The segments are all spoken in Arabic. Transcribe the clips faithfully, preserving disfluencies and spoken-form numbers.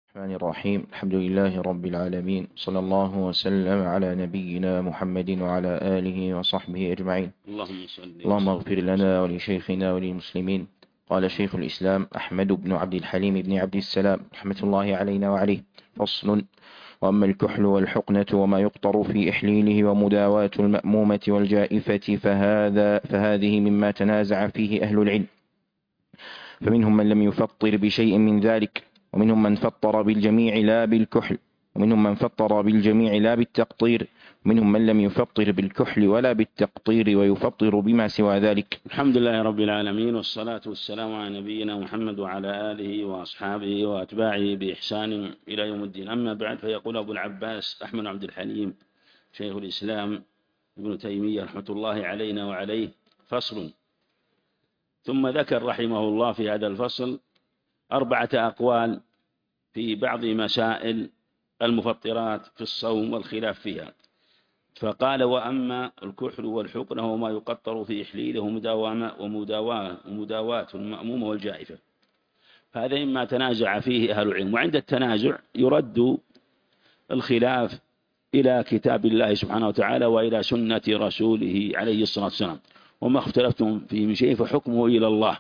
الرحمن الرحيم. الحمد لله رب العالمين، صلى الله وسلم على نبينا محمد وعلى آله وصحبه أجمعين. اللهم صل اللهم وسلم. اغفر لنا ولشيخنا وللمسلمين. قال شيخ الإسلام أحمد بن عبد الحليم بن عبد السلام رحمة الله علينا وعليه: فصل: وأما الكحل والحقنة وما يقطر في إحليله ومداواة المأمومة والجائفة فهذا فهذه مما تنازع فيه أهل العلم، فمنهم من لم يفطر بشيء من ذلك، ومنهم من فطر بالجميع لا بالكحل، ومنهم من فطر بالجميع لا بالتقطير، ومنهم من لم يفطر بالكحل ولا بالتقطير ويفطر بما سوى ذلك. الحمد لله رب العالمين، والصلاة والسلام على نبينا محمد وعلى آله وأصحابه وأتباعه بإحسان إلى يوم الدين. أما بعد، فيقول أبو العباس أحمد عبد الحليم شيخ الإسلام ابن تيمية رحمة الله علينا وعليه: فصل. ثم ذكر رحمه الله في هذا الفصل أربعة أقوال في بعض مسائل المفطرات في الصوم والخلاف فيها، فقال: وأما الكحل والحقنة وما يقطر في إحليله ومداواة ومداواة المأمومة والجائفة، فهذا مما تنازع فيه أهل العلم. وعند التنازع يرد الخلاف إلى كتاب الله سبحانه وتعالى وإلى سنة رسوله عليه الصلاة والسلام، وما اختلفتم فيه من شيء فحكمه إلى الله.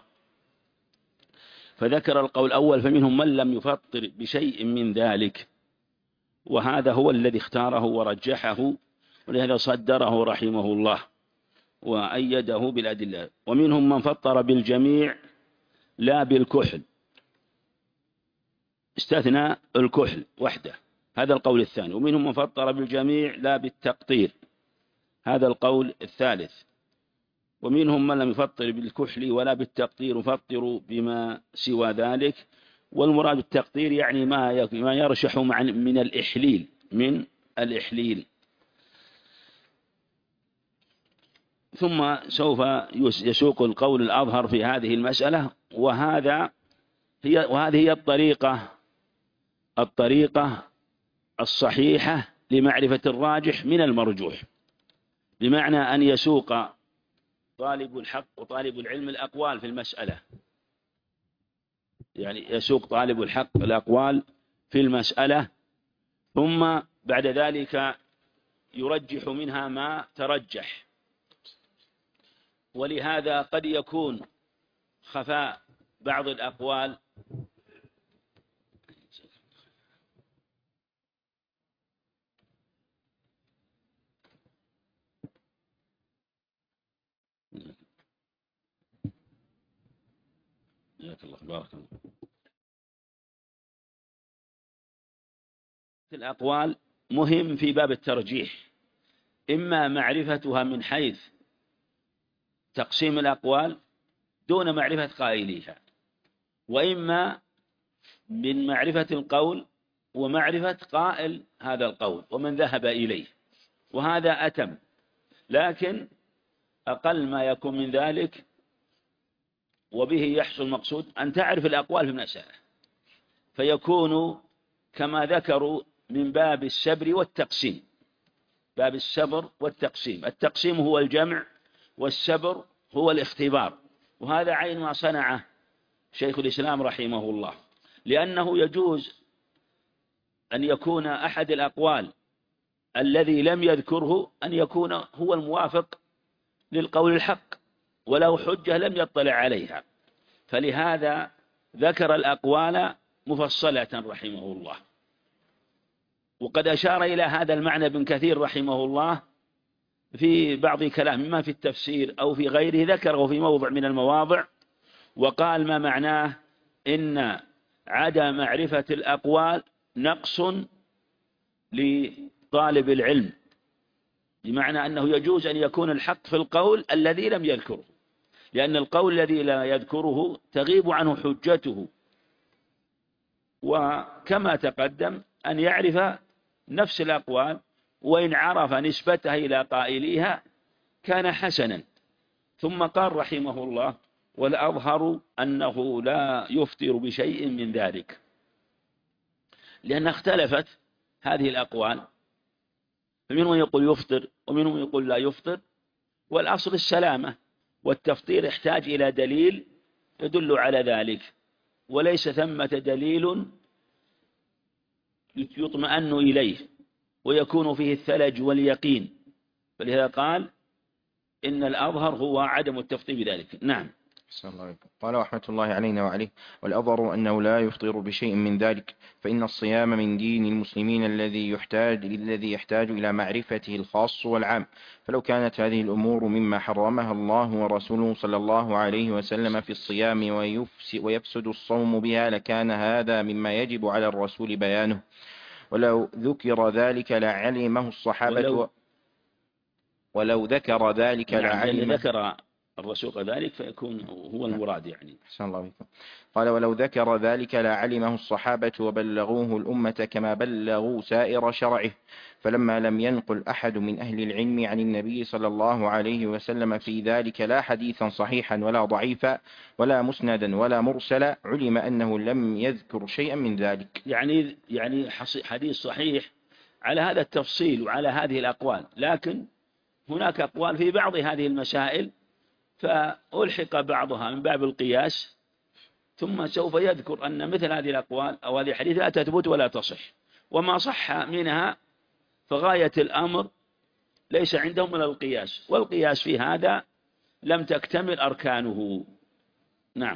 فذكر القول الأول: فمنهم من لم يفطر بشيء من ذلك، وهذا هو الذي اختاره ورجحه، ولهذا صدره رحمه الله وأيده بالأدلة. ومنهم من فطر بالجميع لا بالكحل، استثنى الكحل وحده، هذا القول الثاني. ومنهم من فطر بالجميع لا بالتقطير، هذا القول الثالث. ومنهم من لم يفطر بالكحل ولا بالتقطير يفطر بما سوى ذلك، والمراد بالتقطير يعني ما ما يرشح من الإحليل من الإحليل. ثم سوف يسوق القول الأظهر في هذه المسألة، وهذا هي وهذه هي الطريقة الطريقة الصحيحة لمعرفة الراجح من المرجوح، بمعنى أن يسوق طالب الحق وطالب العلم الأقوال في المسألة، يعني يسوق طالب الحق الأقوال في المسألة، ثم بعد ذلك يرجح منها ما ترجح. ولهذا قد يكون خفاء بعض الأقوال جزاك الله بارك الله. الأقوال مهم في باب الترجيح، إما معرفتها من حيث تقسيم الأقوال دون معرفة قائليها، وإما من معرفة القول ومعرفة قائل هذا القول ومن ذهب إليه، وهذا أتم. لكن أقل ما يكون من ذلك وبه يحصل المقصود أن تعرف الأقوال في المسألة، فيكون كما ذكروا من باب السبر والتقسيم. باب السبر والتقسيم، التقسيم هو الجمع والسبر هو الاختبار، وهذا عين ما صنعه شيخ الإسلام رحمه الله، لأنه يجوز أن يكون أحد الأقوال الذي لم يذكره أن يكون هو الموافق للقول الحق وله حجة لم يطلع عليها، فلهذا ذكر الأقوال مفصلة رحمه الله. وقد أشار إلى هذا المعنى ابن كثير رحمه الله في بعض كلام، إما في التفسير أو في غيره، ذكره في موضع من المواضع وقال ما معناه: إن عدم معرفة الأقوال نقص لطالب العلم، بمعنى أنه يجوز أن يكون الحق في القول الذي لم يذكره، لأن القول الذي لا يذكره تغيب عنه حجته، وكما تقدم أن يعرف نفس الأقوال وإن عرف نسبتها إلى قائليها كان حسنا. ثم قال رحمه الله: والأظهر أنه لا يفطر بشيء من ذلك، لأن اختلفت هذه الأقوال، فمنهم يقول يفطر ومنهم يقول لا يفطر، والأصل السلامة، والتفطير يحتاج إلى دليل يدل على ذلك، وليس ثمة دليل يطمئن إليه ويكون فيه الثلج واليقين، فلهذا قال إن الأظهر هو عدم التفطير بذلك. نعم. الله عليكم. قال رحمة الله علينا وعليه: والأظهر أنه لا يفطر بشيء من ذلك، فإن الصيام من دين المسلمين الذي يحتاج الذي يحتاج إلى معرفته الخاص والعام، فلو كانت هذه الأمور مما حرمها الله ورسوله صلى الله عليه وسلم في الصيام ويفسد الصوم بها لكان هذا مما يجب على الرسول بيانه، ولو ذكر ذلك لعلمه الصحابة ولو, ولو ذكر ذلك نعم لعلمه ذكر الرسول ذلك فيكون هو المراد يعني. أحسن الله عليكم. قال: ولو ذكر ذلك لعلمه الصحابة وبلغوه الأمة كما بلغوا سائر شرعه، فلما لم ينقل أحد من أهل العلم عن النبي صلى الله عليه وسلم في ذلك لا حديثا صحيحا ولا ضعيفا ولا مسندا ولا مرسلا، علم أنه لم يذكر شيئا من ذلك. يعني يعني حديث صحيح على هذا التفصيل وعلى هذه الأقوال، لكن هناك أقوال في بعض هذه المسائل فألحق بعضها من باب القياس، ثم سوف يذكر أن مثل هذه الأقوال أو هذه الحديث لا تثبت ولا تصح، وما صح منها فغاية الأمر ليس عندهم إلا القياس، والقياس في هذا لم تكتمل أركانه. نعم.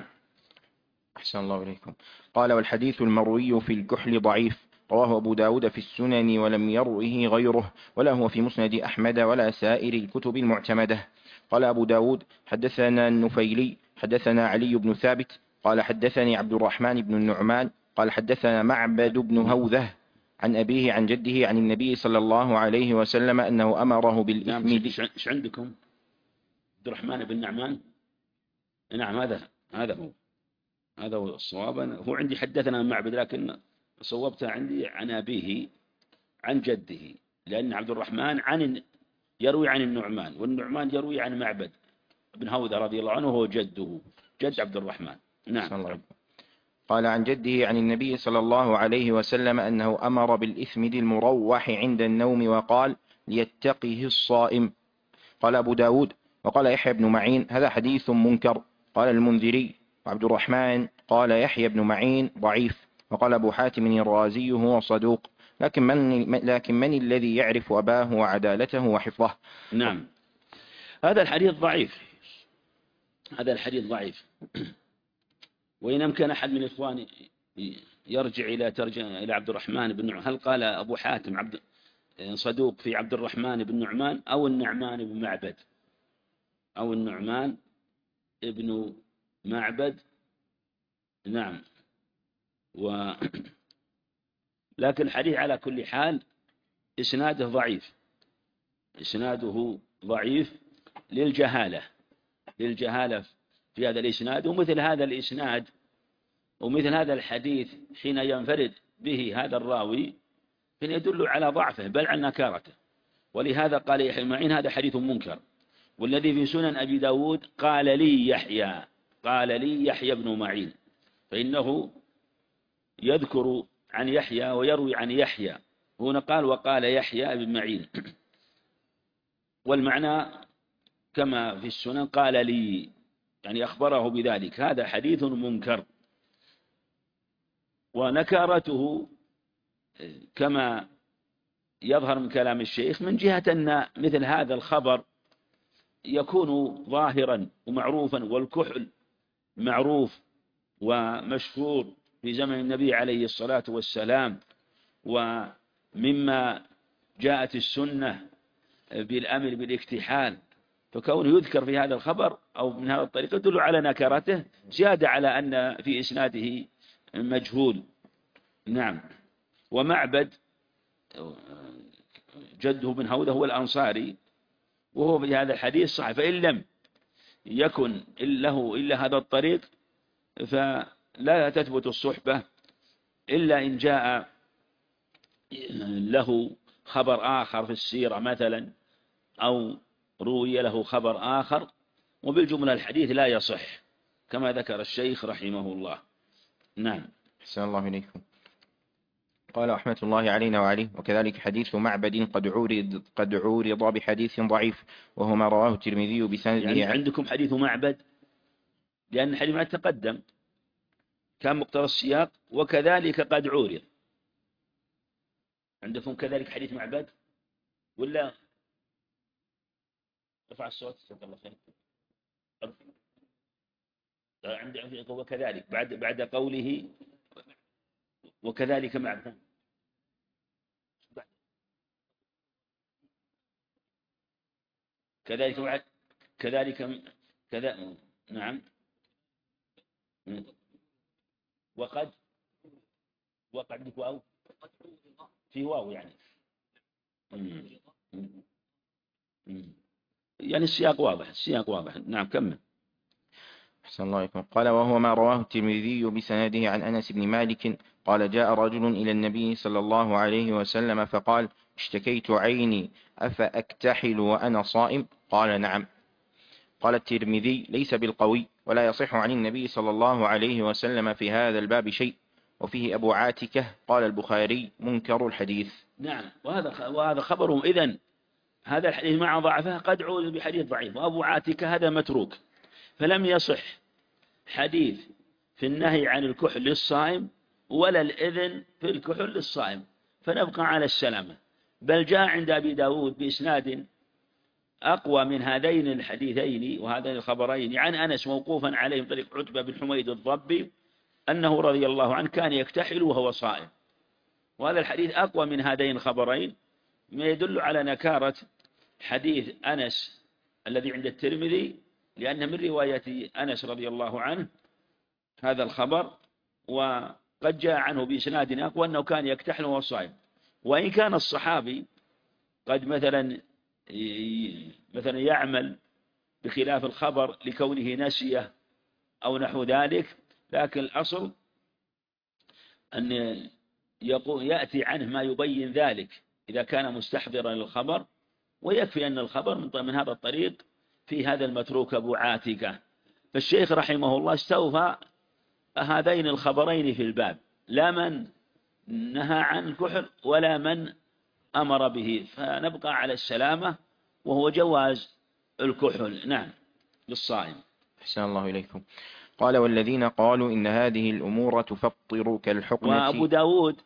أحسن الله إليكم. قال: والحديث المروي في الكحل ضعيف، رواه أبو داود في السنن ولم يروه غيره، ولا هو في مسند أحمد ولا سائر الكتب المعتمدة. قال أبو داود: حدثنا النفيلي حدثنا علي بن ثابت قال حدثني عبد الرحمن بن النعمان قال حدثنا معبد بن هوذة عن أبيه عن جده عن النبي صلى الله عليه وسلم أنه أمره بالإثم. نعم. إيش عندكم؟ عبد الرحمن بن النعمان. نعم، هذا هذا هو هذا هو الصواب. هو عندي حدثنا معبد، لكن صوبتها عندي عن أبيه عن جده، لأن عبد الرحمن عن يروي عن النعمان، والنعمان يروي عن معبد بن هوذة رضي الله عنه وهو جده جد عبد الرحمن. نعم. قال عن جده عن النبي صلى الله عليه وسلم أنه أمر بالإثمد المروح عند النوم وقال: ليتقه الصائم. قال أبو داود: وقال يحيى بن معين: هذا حديث منكر. قال المنذري وعبد الرحمن قال يحيى بن معين ضعيف. وقال أبو حاتم الرازي هو صدوق، لكن من, لكن من الذي يعرف أباه وعدالته وحفظه؟ نعم، هذا الحديث ضعيف، هذا الحديث ضعيف. وإن أمكن أحد من الإخوان يرجع إلى ترجمة إلى عبد الرحمن بن نعمان، هل قال أبو حاتم عبد صدوق في عبد الرحمن بن نعمان أو النعمان بن معبد أو النعمان ابن معبد؟ نعم. و لكن الحديث على كل حال إسناده ضعيف، إسناده ضعيف للجهالة للجهالة في هذا الإسناد. ومثل هذا الإسناد ومثل هذا الحديث حين ينفرد به هذا الراوي فإن يدل على ضعفه بل على نكارته، ولهذا قال يحيى معين هذا حديث منكر. والذي في سنن أبي داود قال لي يحيى قال لي يحيى بن معين، فإنه يذكر عن يحيى ويروي عن يحيى، هنا قال وقال يحيى بن معين، والمعنى كما في السنن قال لي، يعني أخبره بذلك. هذا حديث منكر. ونكارته كما يظهر من كلام الشيخ من جهة أن مثل هذا الخبر يكون ظاهرا ومعروفا، والكحل معروف ومشهور في زمن النبي عليه الصلاة والسلام، ومما جاءت السنة بالأمر بالاكتحال، فكونه يذكر في هذا الخبر أو من هذا الطريق يدل على نكرته، زيادة على أن في إسناده مجهول. نعم. ومعبد جده بن هوذة هو الأنصاري، وهو في هذا الحديث صح، فإن لم يكن له إلا هذا الطريق فلا تثبت الصحبة إلا إن جاء له خبر آخر في السيرة مثلا، أو روي له خبر آخر، وبالجملة الحديث لا يصح كما ذكر الشيخ رحمه الله. نعم. أحسن الله إليكم. قال رحمة الله علينا وعليه: وكذلك حديث معبد قد عورض قد عورض بحديث ضعيف، وهو ما رواه الترمذي بسنده. يعني عندكم حديث معبد، لأن الحديث ما تقدم كان مقتضى السياق، وكذلك قد عورض. عندكم كذلك حديث معبد ولا؟ ارفع الصوت جزاك الله خير. عندي وكذلك بعد بعد قوله وكذلك معبد، كذلك بعد كذلك كذا. نعم. وقد وقد عندك واو، في واو يعني. يعني السياق واضح، السياق واضح. نعم كمل. أحسن الله عليكم. قال وهو ما رواه الترمذي بسنده عن أنس بن مالك قال جاء رجل إلى النبي صلى الله عليه وسلم فقال اشتكيت عيني أفأكتحل وأنا صائم؟ قال نعم. قال الترمذي ليس بالقوي ولا يصح عن النبي صلى الله عليه وسلم في هذا الباب شيء، وفيه أبو عاتكة. قال البخاري منكر الحديث. نعم. وهذا وهذا خبرهم. إذن هذا الحديث مع ضعفه قد عود بحديث ضعيف، وأبو عاتكة هذا متروك، فلم يصح حديث في النهي عن الكحل للصائم ولا الإذن في الكحل للصائم، فنبقى على السلامة. بل جاء عند أبي داود بإسناد أقوى من هذين الحديثين وهذين الخبرين عن أنس موقوفا عليه من طريق عتبة بن حميد الضبي أنه رضي الله عنه كان يكتحل وهو صائم. وهذا الحديث أقوى من هذين الخبرين، ما يدل على نكارة حديث أنس الذي عند الترمذي، لأن من رواية أنس رضي الله عنه هذا الخبر، وقد جاء عنه بإسناد أقوى أنه كان يكتحل وهو صائم. وإن كان الصحابي قد مثلا مثلا يعمل بخلاف الخبر لكونه نسيه أو نحو ذلك، لكن الأصل أن يقول يأتي عنه ما يبين ذلك إذا كان مستحضرا للخبر، ويكفي أن الخبر من هذا الطريق في هذا المتروك أبو عاتكة. فالشيخ رحمه الله استوفى هذين الخبرين في الباب، لا من نهى عن الكحل ولا من أمر به، فنبقى على السلامة وهو جواز الكحل نعم للصائم. أحسن الله إليكم. قال والذين قالوا إن هذه الأمور تفطر كالحقنة. وأبو داود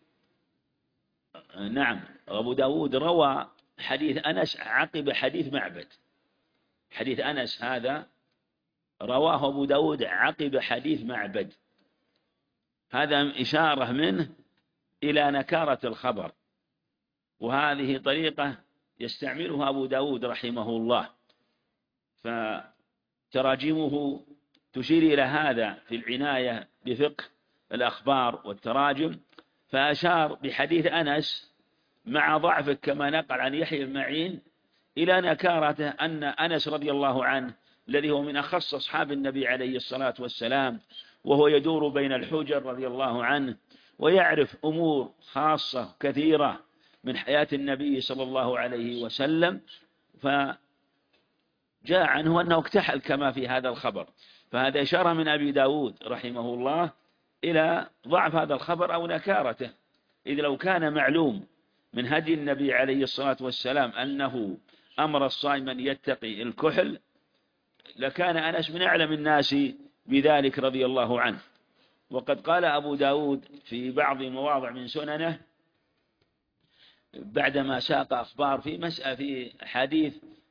نعم أبو داود روى حديث أنس عقب حديث معبد. حديث أنس هذا رواه أبو داود عقب حديث معبد، هذا إشارة منه إلى نكارة الخبر، وهذه طريقة يستعملها أبو داود رحمه الله، فتراجمه تشير إلى هذا في العناية بفقه الأخبار والتراجم، فأشار بحديث أنس مع ضعفه كما نقل عن يحيى بن معين إلى نكارته أن أنس رضي الله عنه الذي هو من أخص أصحاب النبي عليه الصلاة والسلام، وهو يدور بين الحجر رضي الله عنه ويعرف أمور خاصة كثيرة من حياة النبي صلى الله عليه وسلم، فجاء عنه أنه اكتحل كما في هذا الخبر. فهذا إشارة من أبي داود رحمه الله إلى ضعف هذا الخبر أو نكارته، إذ لو كان معلوم من هدي النبي عليه الصلاة والسلام أنه أمر الصائم أن يتقي الكحل لكان أنس من أعلم الناس بذلك رضي الله عنه. وقد قال أبو داود في بعض مواضع من سننه بعدما ساق أخبار في مسألة في حديث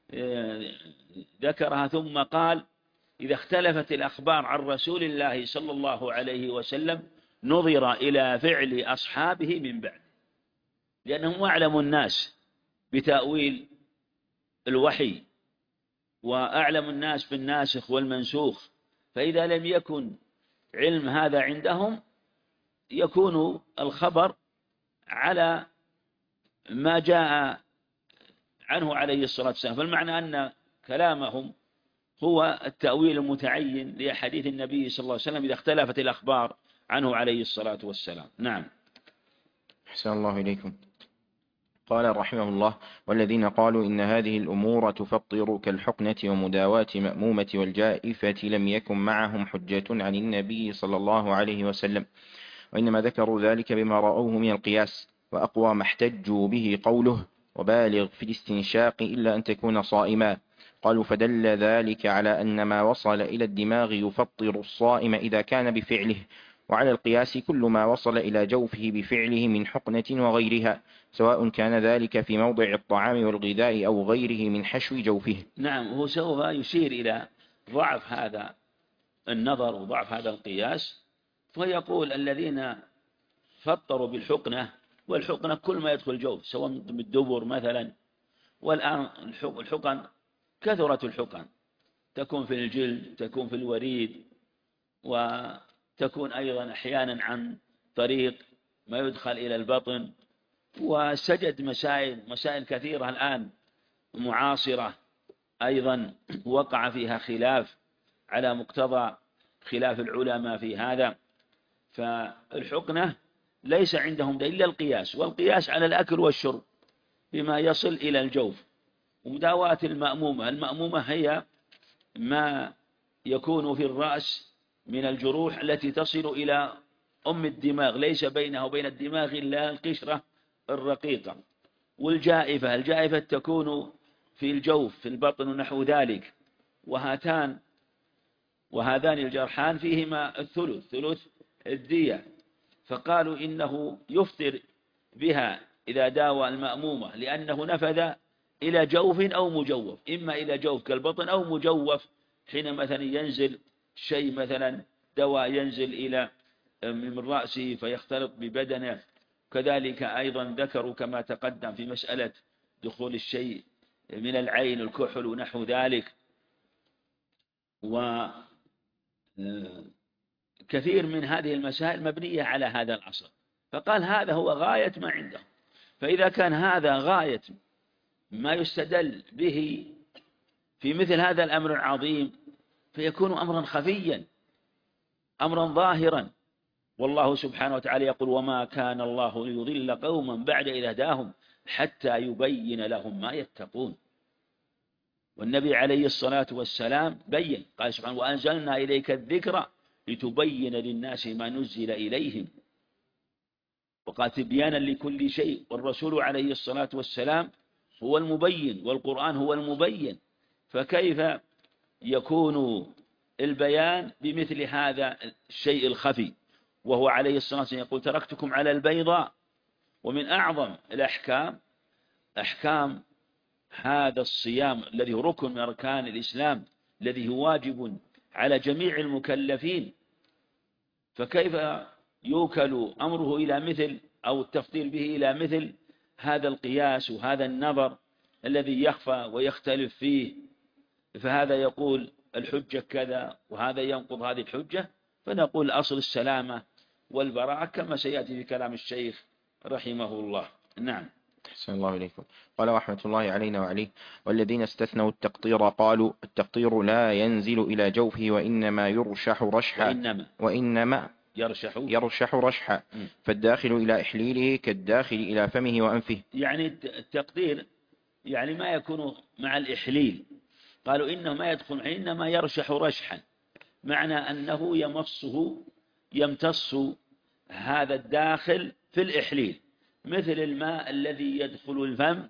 ذكرها ثم قال إذا اختلفت الأخبار عن رسول الله صلى الله عليه وسلم نظر إلى فعل أصحابه من بعد، لأنهم أعلم الناس بتأويل الوحي وأعلم الناس بالناسخ والمنسوخ، فإذا لم يكن علم هذا عندهم يكون الخبر على ما جاء عنه عليه الصلاة والسلام. فالمعنى أن كلامهم هو التأويل المتعين لحديث النبي صلى الله عليه وسلم إذا اختلفت الأخبار عنه عليه الصلاة والسلام. نعم. أحسن الله إليكم. قال رحمه الله والذين قالوا إن هذه الأمور تفطر كالحقنة ومداواة مأمومة والجائفة لم يكن معهم حجة عن النبي صلى الله عليه وسلم، وإنما ذكروا ذلك بما رأوه من القياس، وأقوى ما احتجوا به قوله وبالغ في الاستنشاق إلا أن تكون صائما. قالوا فدل ذلك على أن ما وصل إلى الدماغ يفطر الصائم إذا كان بفعله، وعلى القياس كل ما وصل إلى جوفه بفعله من حقنة وغيرها، سواء كان ذلك في موضع الطعام والغذاء أو غيره من حشو جوفه. نعم، هو سوف يشير إلى ضعف هذا النظر وضعف هذا القياس، فيقول الذين فطروا بالحقنة، والحقنة كل ما يدخل الجوف سواء بالدبر مثلا، والآن الحقن كثرت الحقن، تكون في الجلد، تكون في الوريد، وتكون أيضا أحيانا عن طريق ما يدخل إلى البطن، وسجد مسائل مسائل كثيرة الآن معاصرة أيضا وقع فيها خلاف على مقتضى خلاف العلماء في هذا. فالحقنة ليس عندهم إلا القياس، والقياس على الأكل والشرب بما يصل إلى الجوف. ومداواة المأمومة، المأمومة هي ما يكون في الرأس من الجروح التي تصل إلى أم الدماغ، ليس بينها وبين الدماغ إلا القشرة الرقيقة. والجائفة، الجائفة تكون في الجوف في البطن ونحو ذلك. وهاتان وهذان الجرحان فيهما الثلث ثلث الدية، فقالوا إنه يفطر بها إذا داوى المأمومة، لأنه نفذ إلى جوف أو مجوف، إما إلى جوف كالبطن أو مجوف، حين مثلا ينزل شيء مثلا دواء ينزل إلى من رأسه فيختلط ببدنه. كذلك أيضا ذكروا كما تقدم في مسألة دخول الشيء من العين، الكحل ونحو ذلك. وكثير من هذه المسائل مبنية على هذا الأصل، فقال هذا هو غاية ما عنده. فإذا كان هذا غاية ما يستدل به في مثل هذا الأمر العظيم، فيكون أمرا خفيا أمرا ظاهرا. والله سبحانه وتعالى يقول: وما كان الله ليضل قوما بعد إذ هداهم حتى يبين لهم ما يتقون. والنبي عليه الصلاة والسلام بين، قال سبحانه: وأنزلنا إليك الذكر لتبين للناس ما نزل إليهم، وقال تبيانا لكل شيء. والرسول عليه الصلاة والسلام هو المبين، والقرآن هو المبين، فكيف يكون البيان بمثل هذا الشيء الخفي؟ وهو عليه الصلاة والسلام يقول: تركتكم على البيضاء. ومن أعظم الأحكام أحكام هذا الصيام الذي هو ركن من أركان الإسلام، الذي هو واجب على جميع المكلفين، فكيف يوكل أمره إلى مثل أو التفضيل به إلى مثل هذا القياس وهذا النظر الذي يخفى ويختلف فيه؟ فهذا يقول الحجة كذا وهذا ينقض هذه الحجة، فنقول أصل السلامة والبراءة كما سيأتي في كلام الشيخ رحمه الله. نعم. أحسن الله إليكم. قال رحمة الله علينا وعليه: والذين استثنوا التقطير قالوا: التقطير لا ينزل إلى جوفه وإنما يرشح رشحا وإنما, وإنما يرشح يرشح رشحا، فالداخل إلى إحليله كالداخل إلى فمه وأنفه. يعني التقطير يعني ما يكون مع الإحليل. قالوا إنه ما يدخل، إنما يرشح رشحا، معنى أنه يمصه يمتص هذا الداخل في الإحليل، مثل الماء الذي يدخل الفم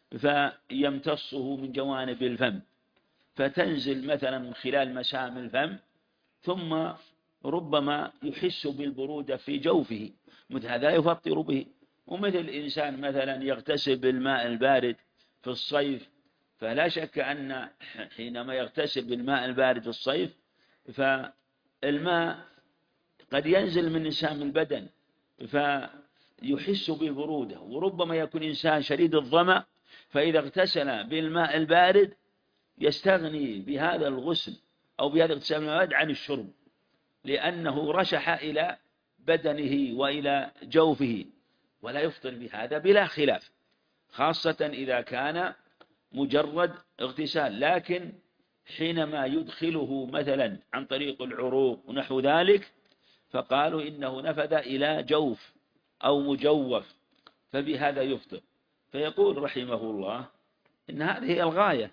فيمتصه من جوانب الفم، فتنزل مثلا من خلال مسام الفم، ثم ربما يحس بالبرودة في جوفه، مثل هذا يفطر به. ومثل الإنسان مثلا يغتسل بالماء البارد في الصيف، فلا شك أن حينما يغتسل بالماء البارد في الصيف فالماء قد ينزل من نسام البدن فيحس بالبرودة. وربما يكون إنسان شديد الظمأ، فإذا اغتسل بالماء البارد يستغني بهذا الغسل أو بهذا الاغتسال بالماء عن الشرب، لأنه رشح إلى بدنه وإلى جوفه، ولا يفطر بهذا بلا خلاف، خاصة إذا كان مجرد اغتسال. لكن حينما يدخله مثلا عن طريق العروق ونحو ذلك، فقالوا إنه نفذ إلى جوف أو مجوف، فبهذا يفطر. فيقول رحمه الله إن هذه الغاية،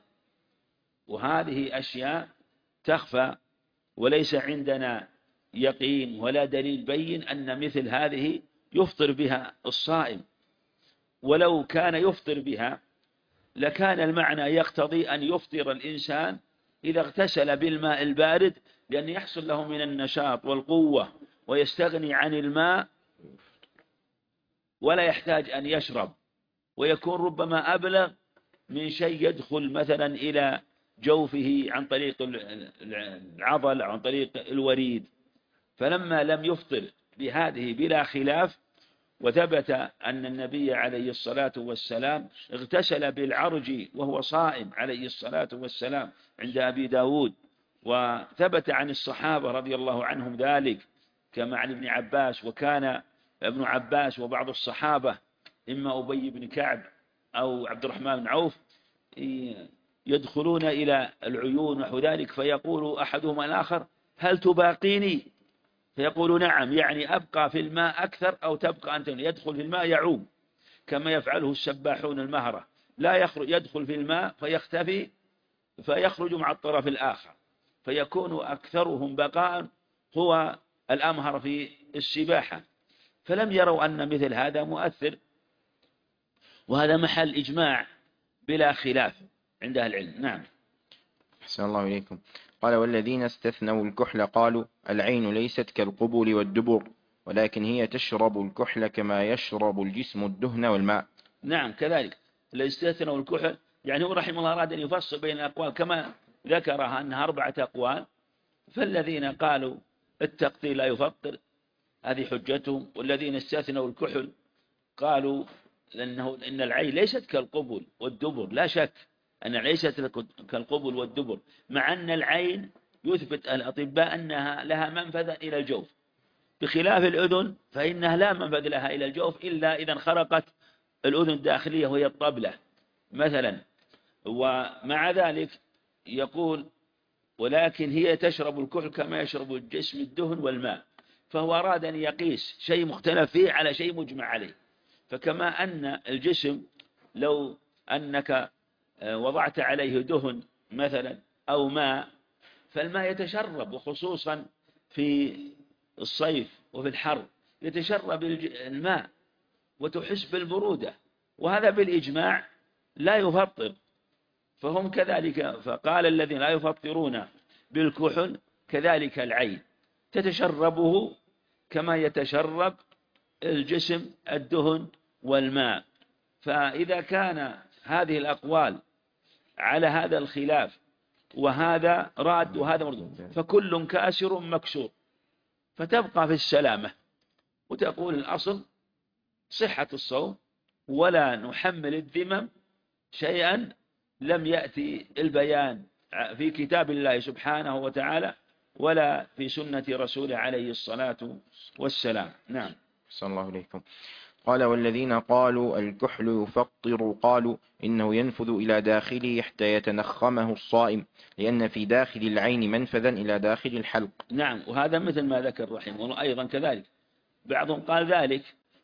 وهذه أشياء تخفى وليس عندنا يقين ولا دليل بين أن مثل هذه يفطر بها الصائم. ولو كان يفطر بها لكان المعنى يقتضي أن يفطر الإنسان إذا اغتسل بالماء البارد، لأن يحصل له من النشاط والقوة ويستغني عن الماء ولا يحتاج أن يشرب، ويكون ربما أبلغ من شيء يدخل مثلا إلى جوفه عن طريق العضل أو عن طريق الوريد. فلما لم يفطر بهذه بلا خلاف، وثبت أن النبي عليه الصلاة والسلام اغتسل بالعرج وهو صائم عليه الصلاة والسلام عند أبي داود، وثبت عن الصحابة رضي الله عنهم ذلك كما عن ابن عباس. وكان ابن عباس وبعض الصحابة إما أبي بن كعب أو عبد الرحمن بن عوف يدخلون إلى العيون نحو ذلك، فيقول أحدهما الآخر: هل تباقيني؟ فيقول: نعم، يعني أبقى في الماء أكثر أو تبقى أنت. يدخل في الماء يعوم كما يفعله السباحون المهرة، لا يخرج، يدخل في الماء فيختفي فيخرج مع الطرف الآخر، فيكون أكثرهم بقاء هو الأمهر في السباحة. فلم يروا أن مثل هذا مؤثر، وهذا محل إجماع بلا خلاف عند أهل العلم. نعم. أحسن الله إليكم. قال: والذين استثنوا الكحل قالوا: العين ليست كالقبول والدبر، ولكن هي تشرب الكحل كما يشرب الجسم الدهن والماء. نعم كذلك. الذين استثنوا الكحل يعني هو رحمه الله أراد أن يفصل بين الأقوال كما ذكرها أنها أربعة أقوال. فالذين قالوا التقطير لا يفطر هذه حجتهم، والذين استثنوا الكحل قالوا لأنه إن العين ليست كالقبل والدبر، لا شك أن ليست كالقبل والدبر، مع أن العين يثبت الأطباء أنها لها منفذ إلى الجوف، بخلاف الأذن فإنها لا منفذ لها إلى الجوف إلا إذا انخرقت الأذن الداخلية وهي الطبلة مثلا. ومع ذلك يقول: ولكن هي تشرب الكحل كما يشرب الجسم الدهن والماء. فهو أراد أن يقيس شيء مختلف فيه على شيء مجمع عليه. فكما أن الجسم لو أنك وضعت عليه دهن مثلا أو ماء، فالماء يتشرب، وخصوصا في الصيف وفي الحر يتشرب الماء وتحس بالبرودة، وهذا بالإجماع لا يفطر. فهم كذلك. فقال الذين لا يفطرون بالكحل كذلك العين تتشربه كما يتشرب الجسم الدهن والماء. فإذا كان هذه الأقوال على هذا الخلاف، وهذا راد وهذا مردود، فكل كاسر مكسور، فتبقى في السلامة، وتقول الأصل صحة الصوم، ولا نحمل الذمم شيئا لم يأتي البيان في كتاب الله سبحانه وتعالى ولا في سنة رسوله عليه الصلاة والسلام. نعم. صلى الله عليكم. قال: والذين قالوا الكحل يفطر قالوا إنه ينفذ إلى داخله حتى يتنخمه الصائم، لأن في داخل العين منفذا إلى داخل الحلق. نعم. وهذا مثل ما ذكر رحمه الله أيضا كذلك. بعضهم قال ذلك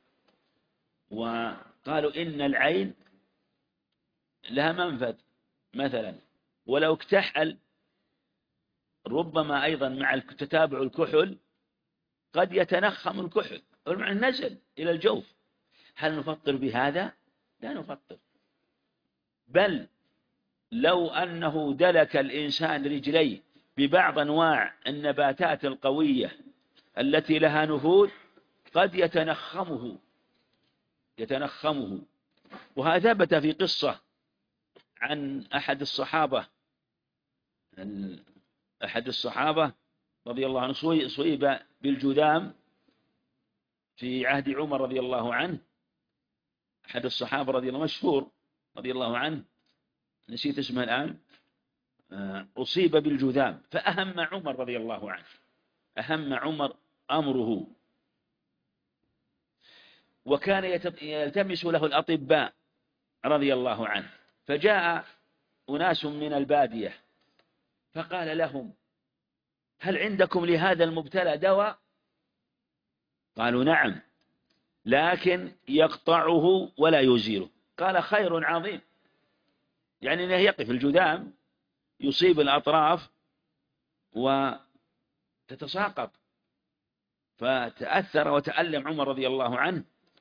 وقالوا إن العين لها منفذ مثلا، ولو اكتحل ربما أيضا مع تتابع الكحل قد يتنخم الكحل والمعنى نزل إلى الجوف. هل نفطر بهذا؟ لا نفطر. بل لو أنه دلك الإنسان رجليه ببعض أنواع النباتات القوية التي لها نفوذ قد يتنخمه يتنخمه وهذا ثبت في قصة عن أحد الصحابة أحد الصحابة رضي الله عنه صيب بالجذام في عهد عمر رضي الله عنه. أحد الصحابة رضي الله مشهور رضي الله عنه، نسيت اسمه الآن، أصيب بالجذام، فأهم عمر رضي الله عنه أهم عمر أمره، وكان يلتمس له الأطباء رضي الله عنه. فجاء أناس من البادية فقال لهم: هل عندكم لهذا المبتلى دواء؟ قالوا: نعم، لكن يقطعه ولا يزيله. قال: خير عظيم، يعني أنه يقف الجذام يصيب الأطراف وتتساقط. فتأثر وتألم عمر رضي الله عنه.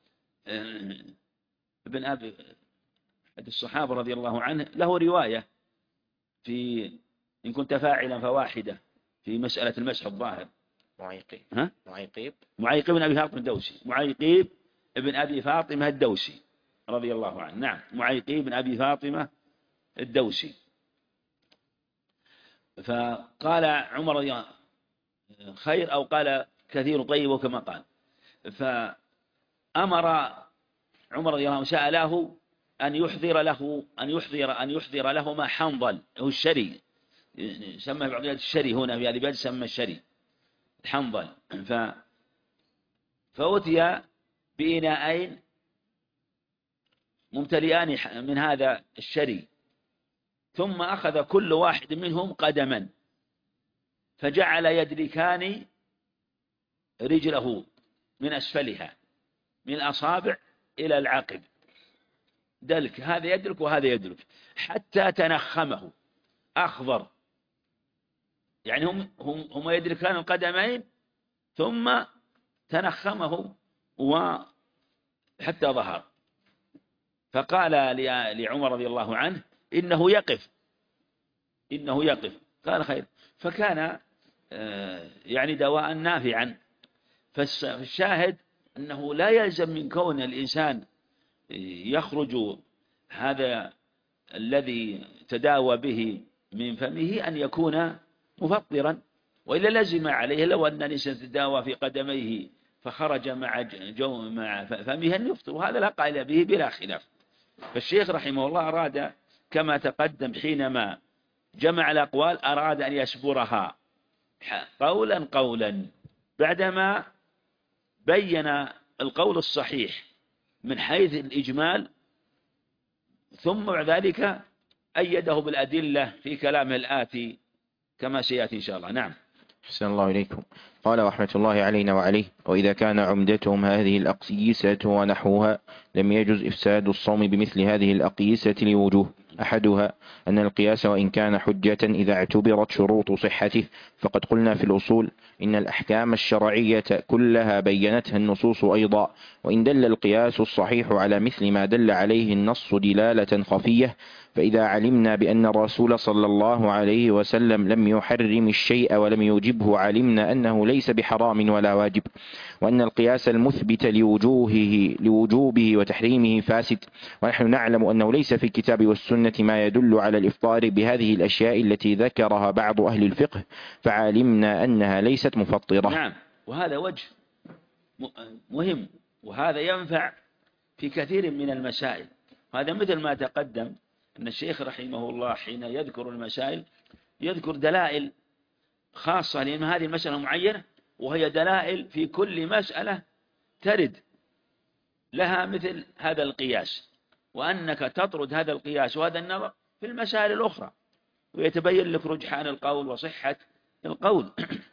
ابن أبي الصحابة رضي الله عنه له رواية في إن كنت فاعلا فواحدة في مسألة المسح الظاهر، معيقيب ها؟ معيقيب معيقيب بن أبي فاطمة الدوسي، معيقيب بن أبي فاطمة الدوسي رضي الله عنه. نعم، معيقيب بن أبي فاطمة الدوسي. فقال عمر رضي الله خير، أو قال كثير طيب كما قال. فأمر عمر رضي الله عنه سأله أن يحضر له أن يحضر أن يحضر لهما حنظل، هو الشري، سمى بعض الشري هنا في هذه البلد سمى الشري حنظل. ف فأتي بإناءين ممتلئان من هذا الشري، ثم أخذ كل واحد منهم قدما، فجعل يدركان رجله من أسفلها من الأصابع إلى العقب، دلك هذا يدرك وهذا يدرك، حتى تنخمه أخضر، يعني هم هم هم يدركان القدمين ثم تنخمه وحتى ظهر. فقال لعمر رضي الله عنه إنه يقف إنه يقف قال خير. فكان يعني دواء نافعا. فالشاهد أنه لا يلزم من كون الإنسان يخرج هذا الذي تداوى به من فمه أن يكون مفطرا، وإلا لزم عليه لو أن الإنسان تداوى في قدميه فخرج مع جو مع فمه أن يفطر، وهذا لا قائل به بلا خلاف. فالشيخ رحمه الله أراد كما تقدم حينما جمع الأقوال أراد أن يسبرها قولا قولا بعدما بين القول الصحيح من حيث الإجمال، ثم بعد ذلك أيده بالأدلة في كلامه الآتي كما سيأتي إن شاء الله. نعم. أحسن الله إليكم. قال رحمة الله علينا وعليه: وإذا كان عمدتهم هذه الأقيسة ونحوها لم يجز إفساد الصوم بمثل هذه الأقيسة لوجوه. أحدها أن القياس وإن كان حجة إذا اعتبرت شروط صحته، فقد قلنا في الأصول إن الأحكام الشرعية كلها بينتها النصوص أيضا، وإن دل القياس الصحيح على مثل ما دل عليه النص دلالة خفية، فإذا علمنا بأن الرسول صلى الله عليه وسلم لم يحرم الشيء ولم يوجبه علمنا أنه ليس بحرام ولا واجب، وأن القياس المثبت لوجوهه لوجوبه وتحريمه فاسد، ونحن نعلم أنه ليس في الكتاب والسنة ما يدل على الإفطار بهذه الأشياء التي ذكرها بعض أهل الفقه، فعلمنا أنها ليست مفطرة. نعم، وهذا وجه مهم، وهذا ينفع في كثير من المسائل. هذا مثل ما تقدم أن الشيخ رحمه الله حين يذكر المسائل يذكر دلائل خاصة لأن هذه المسألة معينة، وهي دلائل في كل مسألة ترد لها مثل هذا القياس، وأنك تطرد هذا القياس وهذا النظر في المسائل الأخرى، ويتبين لك رجحان القول وصحة القول.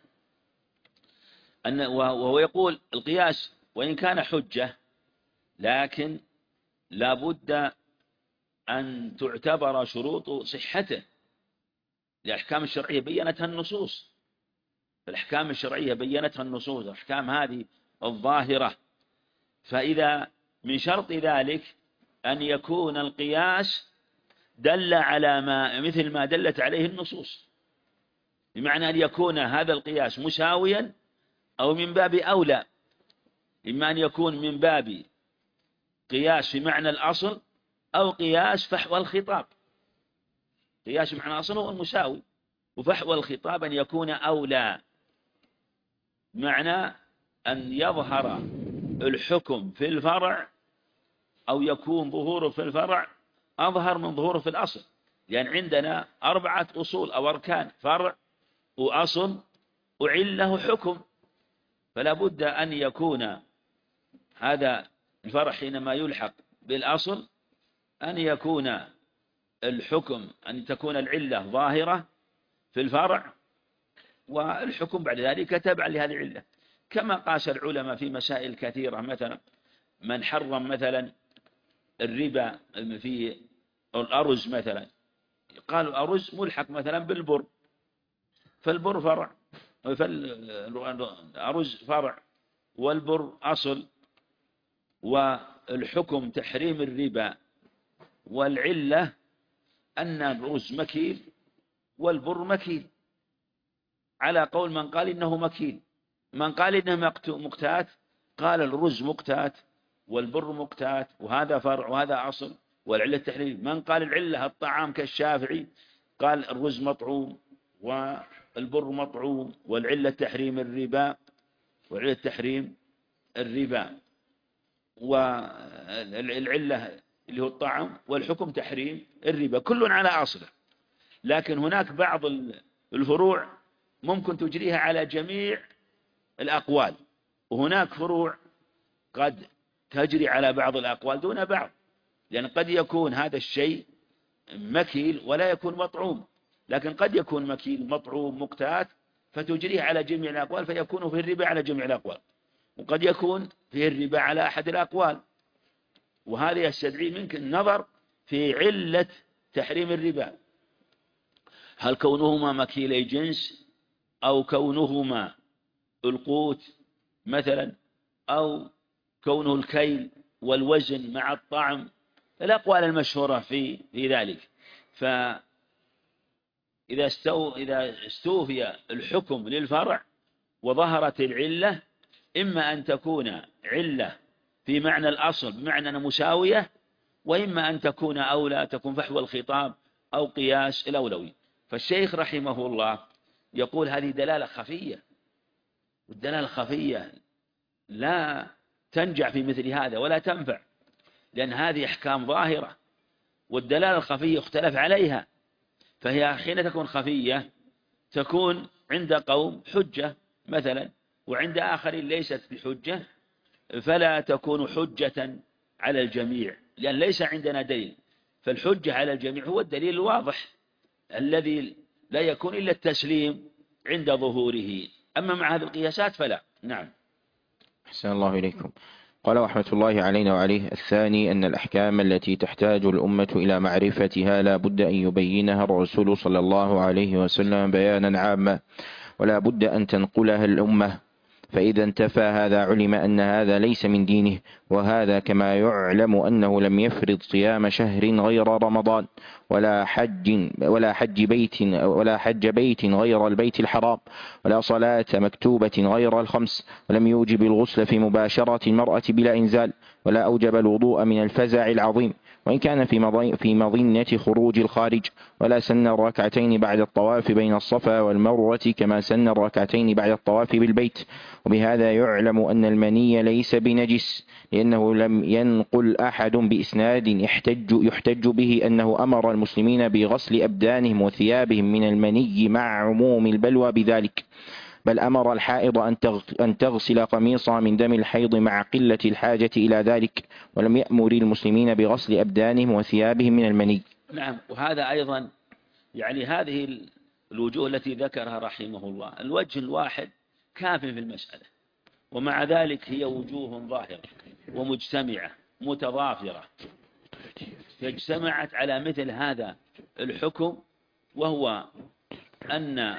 أن وهو يقول القياس وإن كان حجة لكن لا بد أن تعتبر شروط صحته، الأحكام الشرعية بيّنتها النصوص، الأحكام الشرعية بيّنتها النصوص، الأحكام هذه الظاهرة. فإذا من شرط ذلك أن يكون القياس دل على ما مثل ما دلت عليه النصوص، بمعنى أن يكون هذا القياس مساويا أو من باب أولى، إما أن يكون من باب قياس في معنى الأصل أو قياس فحوى الخطاب. قياس معنى الأصل هو المساوي، وفحوى الخطاب أن يكون أولى، معنى أن يظهر الحكم في الفرع أو يكون ظهوره في الفرع أظهر من ظهوره في الأصل، لأن يعني عندنا أربعة أصول أو أركان: فرع وأصل وعلة وحكم، فلا بد أن يكون هذا الفرع حينما يلحق بالأصل أن يكون الحكم أن تكون العلة ظاهرة في الفرع، والحكم بعد ذلك تبع لهذه العلة. كما قاس العلماء في مسائل كثيرة، مثلا من حرم مثلا الربا في الأرز مثلا، قال الأرز ملحق مثلا بالبر، فالبر فرع، فالأرز فرع والبر أصل، والحكم تحريم الربا، والعلة أن الرز مكيل والبر مكيل، على قول من قال إنه مكيل، من قال إنه مقتات قال الرز مقتات والبر مقتات وهذا فرع وهذا أصل والعلة التحريم. من قال العلة الطعام كالشافعي قال الرز مطعوم والبر مطعوم والعلة التحريم الربا وعلة التحريم الربا والعلة اللي هو الطعام والحكم تحريم الربا، كل على أصله. لكن هناك بعض الفروع ممكن تجريها على جميع الأقوال، وهناك فروع قد تجري على بعض الأقوال دون بعض، لأن قد يكون هذا الشيء مكيل ولا يكون مطعوم، لكن قد يكون مكيل مطعوم مقتات فتجريه على جميع الأقوال فيكون في الربا على جميع الأقوال، وقد يكون فيه الربا على أحد الأقوال. وهذا يستدعي منك النظر في علة تحريم الربا، هل كونهما مكيلي جنس أو كونهما القوت مثلا أو كونه الكيل والوزن مع الطعم، الأقوال المشهورة في في ذلك. فإذا استو إذا استوفي الحكم للفرع وظهرت العلة، إما أن تكون علة في معنى الأصل بمعنى أنها مساوية، وإما أن تكون أولى تكون فحوى الخطاب أو قياس الأولوي. فالشيخ رحمه الله يقول هذه دلالة خفية، والدلالة الخفية لا تنجع في مثل هذا ولا تنفع، لأن هذه أحكام ظاهرة، والدلالة الخفية اختلف عليها، فهي حين تكون خفية تكون عند قوم حجة مثلا، وعند آخرين ليست بحجة، فلا تكون حجة على الجميع، لأن ليس عندنا دليل. فالحجة على الجميع هو الدليل الواضح الذي لا يكون إلا التسليم عند ظهوره، أما مع هذه القياسات فلا. نعم. أحسن الله إليكم. قال رحمة الله علينا وعليه: الثاني أن الأحكام التي تحتاج الأمة إلى معرفتها لا بد أن يبينها الرسول صلى الله عليه وسلم بيانا عاما، ولا بد أن تنقلها الأمة، فإذا انتفى هذا علم أن هذا ليس من دينه. وهذا كما يعلم أنه لم يفرض صيام شهر غير رمضان، ولا حج ولا حج بيت ولا حج بيت غير البيت الحرام، ولا صلاة مكتوبة غير الخمس، ولم يوجب الغسل في مباشرة المرأة بلا إنزال، ولا أوجب الوضوء من الفزع العظيم وإن كان في مظنة خروج الخارج، ولا سن الركعتين بعد الطواف بين الصفا والمروة كما سن الركعتين بعد الطواف بالبيت. وبهذا يعلم أن المني ليس بنجس، لأنه لم ينقل أحد بإسناد يحتج, يحتج به أنه أمر المسلمين بغسل أبدانهم وثيابهم من المني مع عموم البلوى بذلك، بل أمر الحائض أن تغسل قميصها من دم الحيض مع قلة الحاجة إلى ذلك، ولم يأمر المسلمين بغسل أبدانهم وثيابهم من المني. نعم. وهذا أيضا يعني هذه الوجوه التي ذكرها رحمه الله، الوجه الواحد كاف في المسألة، ومع ذلك هي وجوه ظاهرة ومجتمعة متضافرة، فاجتمعت على مثل هذا الحكم، وهو أن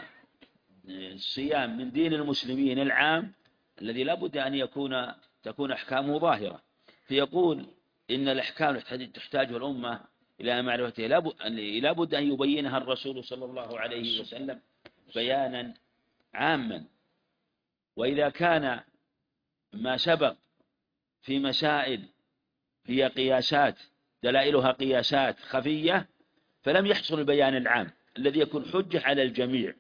الصيام من دين المسلمين العام الذي لا بد أن يكون تكون أحكامه ظاهرة. فيقول إن الأحكام تحتاج الأمة إلى معرفتها لا بد أن يبينها الرسول صلى الله عليه وسلم بيانا عاما. وإذا كان ما سبق في مسائل هي قياسات دلائلها قياسات خفية، فلم يحصل البيان العام الذي يكون حجة على الجميع،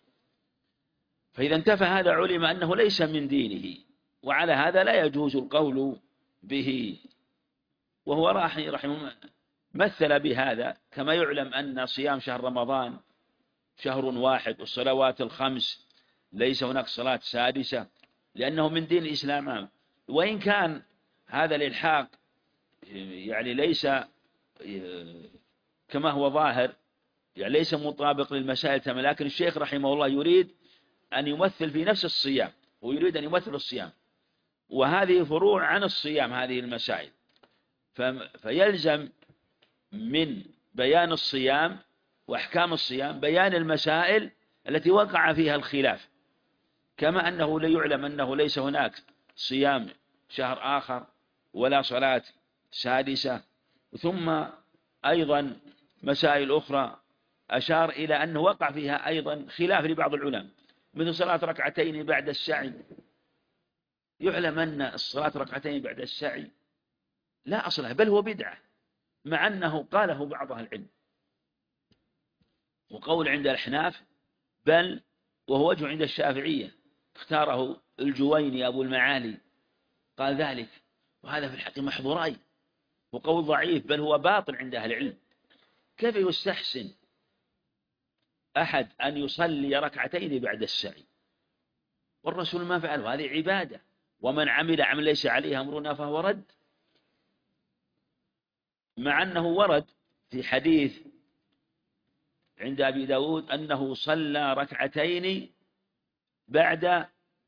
فإذا انتفى هذا علم أنه ليس من دينه، وعلى هذا لا يجوز القول به. وهو رحمه مثل بهذا كما يعلم أن صيام شهر رمضان شهر واحد، والصلوات الخمس ليس هناك صلاة سادسة، لأنه من دين الإسلام. وإن كان هذا الإلحاق يعني ليس كما هو ظاهر، يعني ليس مطابق للمسائل تماما، لكن الشيخ رحمه الله يريد أن يمثل في نفس الصيام، ويريد أن يمثل الصيام، وهذه فروع عن الصيام هذه المسائل، فيلزم من بيان الصيام وأحكام الصيام بيان المسائل التي وقع فيها الخلاف، كما أنه لا يعلم أنه ليس هناك صيام شهر آخر ولا صلاة سادسة. ثم أيضا مسائل أخرى أشار إلى أنه وقع فيها أيضا خلاف لبعض العلماء، مثل صلاة ركعتين بعد السعي. يعلم أن الصلاة ركعتين بعد السعي لا أصل لها، بل هو بدعة، مع أنه قاله بعض أهل العلم. وقول عند الأحناف بل وهو وجه عند الشافعية، اختاره الجويني أبو المعالي قال ذلك، وهذا في الحق محظوري، وقول ضعيف بل هو باطل عند أهل العلم. كيف يستحسن أحد أن يصلي ركعتين بعد السعي والرسول ما فعله؟ هذه عبادة، ومن عمل عمل ليس عليه أمرنا فهو رد. مع أنه ورد في حديث عند أبي داود أنه صلى ركعتين بعد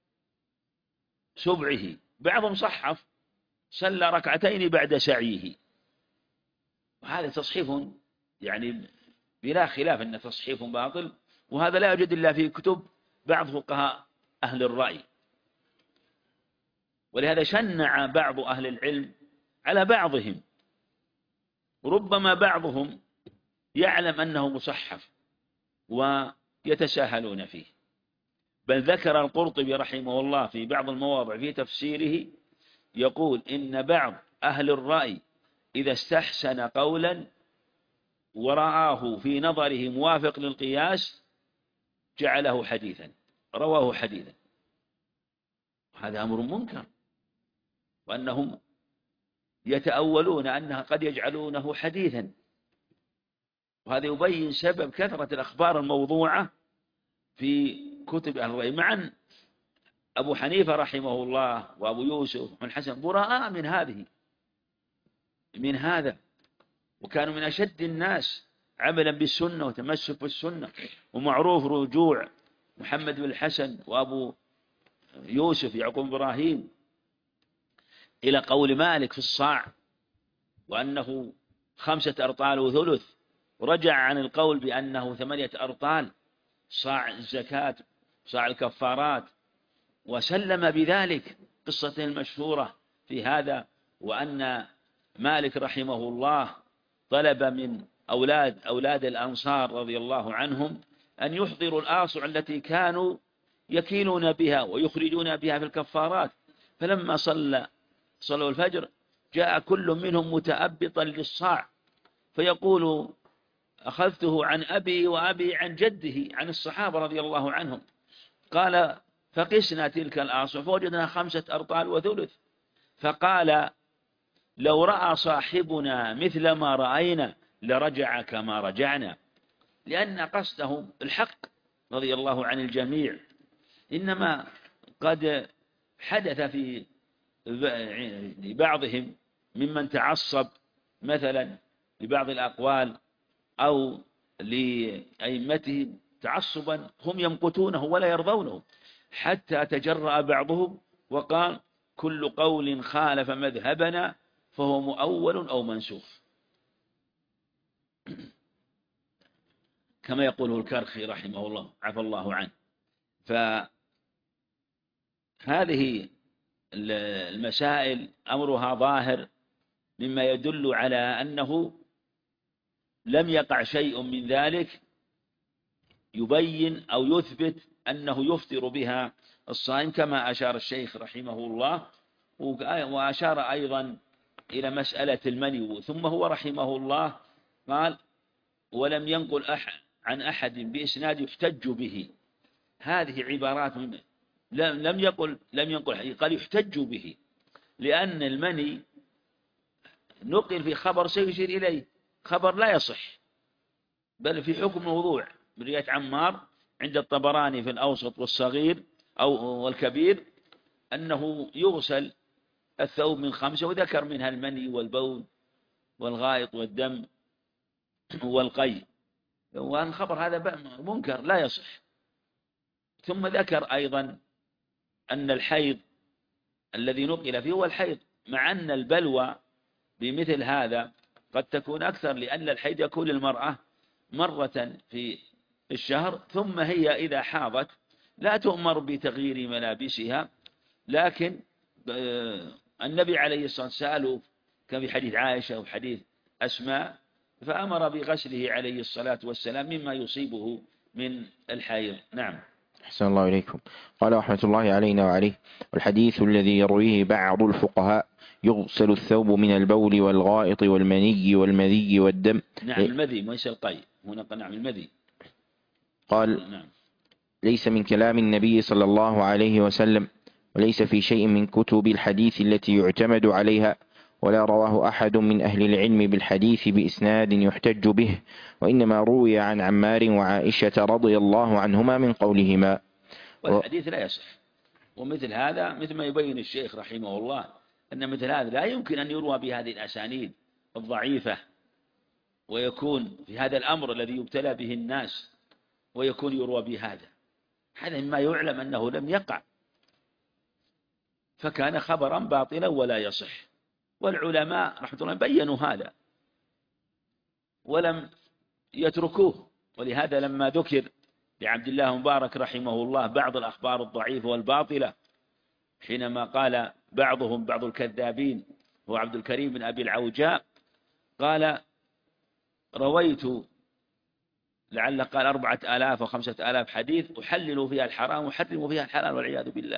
سبعه، بعضهم صحف صلى ركعتين بعد سعيه، وهذا تصحيف يعني بلا خلاف أن تصحيف باطل، وهذا لا يوجد إلا في كتب بعض فقهاء أهل الرأي. ولهذا شنع بعض أهل العلم على بعضهم، ربما بعضهم يعلم أنه مصحف ويتساهلون فيه. بل ذكر القرطبي رحمه الله في بعض المواضع في تفسيره يقول إن بعض أهل الرأي إذا استحسن قولا ورآه في نظره موافق للقياس جعله حديثا، رواه حديثا. هذا أمر منكر، وأنهم يتأولون أنها قد يجعلونه حديثا، وهذا يبين سبب كثرة الأخبار الموضوعة في كتب أهل الرأي. مع أن أبو حنيفة رحمه الله وأبو يوسف والحسن براء من هذه من هذا، وكانوا من أشد الناس عملا بالسنة وتمسك بالسنة، ومعروف رجوع محمد بن الحسن وأبو يوسف يعقوب إبراهيم إلى قول مالك في الصاع وأنه خمسة أرطال وثلث، ورجع عن القول بأنه ثمانية أرطال، صاع الزكاة صاع الكفارات، وسلم بذلك قصته المشهورة في هذا. وأن مالك رحمه الله طلب من أولاد أولاد الأنصار رضي الله عنهم أن يحضروا الآصع التي كانوا يكيلون بها ويخرجون بها في الكفارات، فلما صلى صلوا الفجر جاء كل منهم متأبطا للصاع فيقول أخذته عن أبي وأبي عن جده عن الصحابة رضي الله عنهم. قال فقسنا تلك الآصع فوجدنا خمسة أرطال وثلث، فقال لو رأى صاحبنا مثل ما رأينا لرجع كما رجعنا، لأن قصدهم الحق رضي الله عن الجميع. إنما قد حدث في بعضهم ممن تعصب مثلا لبعض الأقوال أو لأئمتهم تعصبا هم يمقتونه ولا يرضونه، حتى تجرأ بعضهم وقال كل قول خالف مذهبنا فهو مؤول أو منسوخ، كما يقوله الكرخي رحمه الله عفى الله عنه. فهذه المسائل أمرها ظاهر مما يدل على أنه لم يقع شيء من ذلك يبين أو يثبت أنه يفطر بها الصائم، كما أشار الشيخ رحمه الله، وأشار أيضا إلى مسألة المني. ثم هو رحمه الله قال ولم ينقل أحد عن أحد بإسناد يحتج به. هذه عبارات من لم يقل لم ينقل قال يحتج به، لأن المني نقل في خبر سيشير إليه، خبر لا يصح بل في حكم موضوع من رواية عمار عند الطبراني في الأوسط والصغير أو والكبير أنه يغسل الثوب من خمسة، وذكر منها المني والبول والغائط والدم والقي، وأن الخبر هذا منكر لا يصح. ثم ذكر أيضا أن الحيض الذي نقل فيه هو الحيض، مع أن البلوى بمثل هذا قد تكون أكثر، لأن الحيض يكون للمرأة مرة في الشهر، ثم هي إذا حاضت لا تؤمر بتغيير ملابسها، لكن النبي عليه الصلاة والسلام سأله كان في حديث عائشة وحديث أسماء فأمر بغسله عليه الصلاة والسلام مما يصيبه من الحيض. نعم. أحسن الله إليكم. قال رحمة الله علينا وعليه: والحديث الذي يرويه بعض الفقهاء يغسل الثوب من البول والغائط والمني والمذي والدم. نعم المذي ليس القي، هنا نعم المذي. قال: نعم. ليس من كلام النبي صلى الله عليه وسلم، وليس في شيء من كتب الحديث التي يعتمد عليها، ولا رواه أحد من أهل العلم بالحديث بإسناد يحتج به، وإنما روي عن عمار وعائشة رضي الله عنهما من قولهما. والحديث لا يصح. ومثل هذا مثل ما يبين الشيخ رحمه الله أن مثل هذا لا يمكن أن يروى بهذه الأسانيد الضعيفة، ويكون في هذا الأمر الذي يبتلى به الناس ويكون يروى بهذا، هذا مما يعلم أنه لم يقع، فكان خبرا باطلا ولا يصح. والعلماء رحمة الله بينوا هذا ولم يتركوه. ولهذا لما ذكر لعبد الله مبارك رحمه الله بعض الأخبار الضعيفة والباطلة، حينما قال بعضهم بعض الكذابين هو عبد الكريم بن أبي العوجاء، قال رويت لعل قال أربعة آلاف وخمسة آلاف حديث أحلل فيها الحرام وحرم فيها الحلال والعياذ بالله.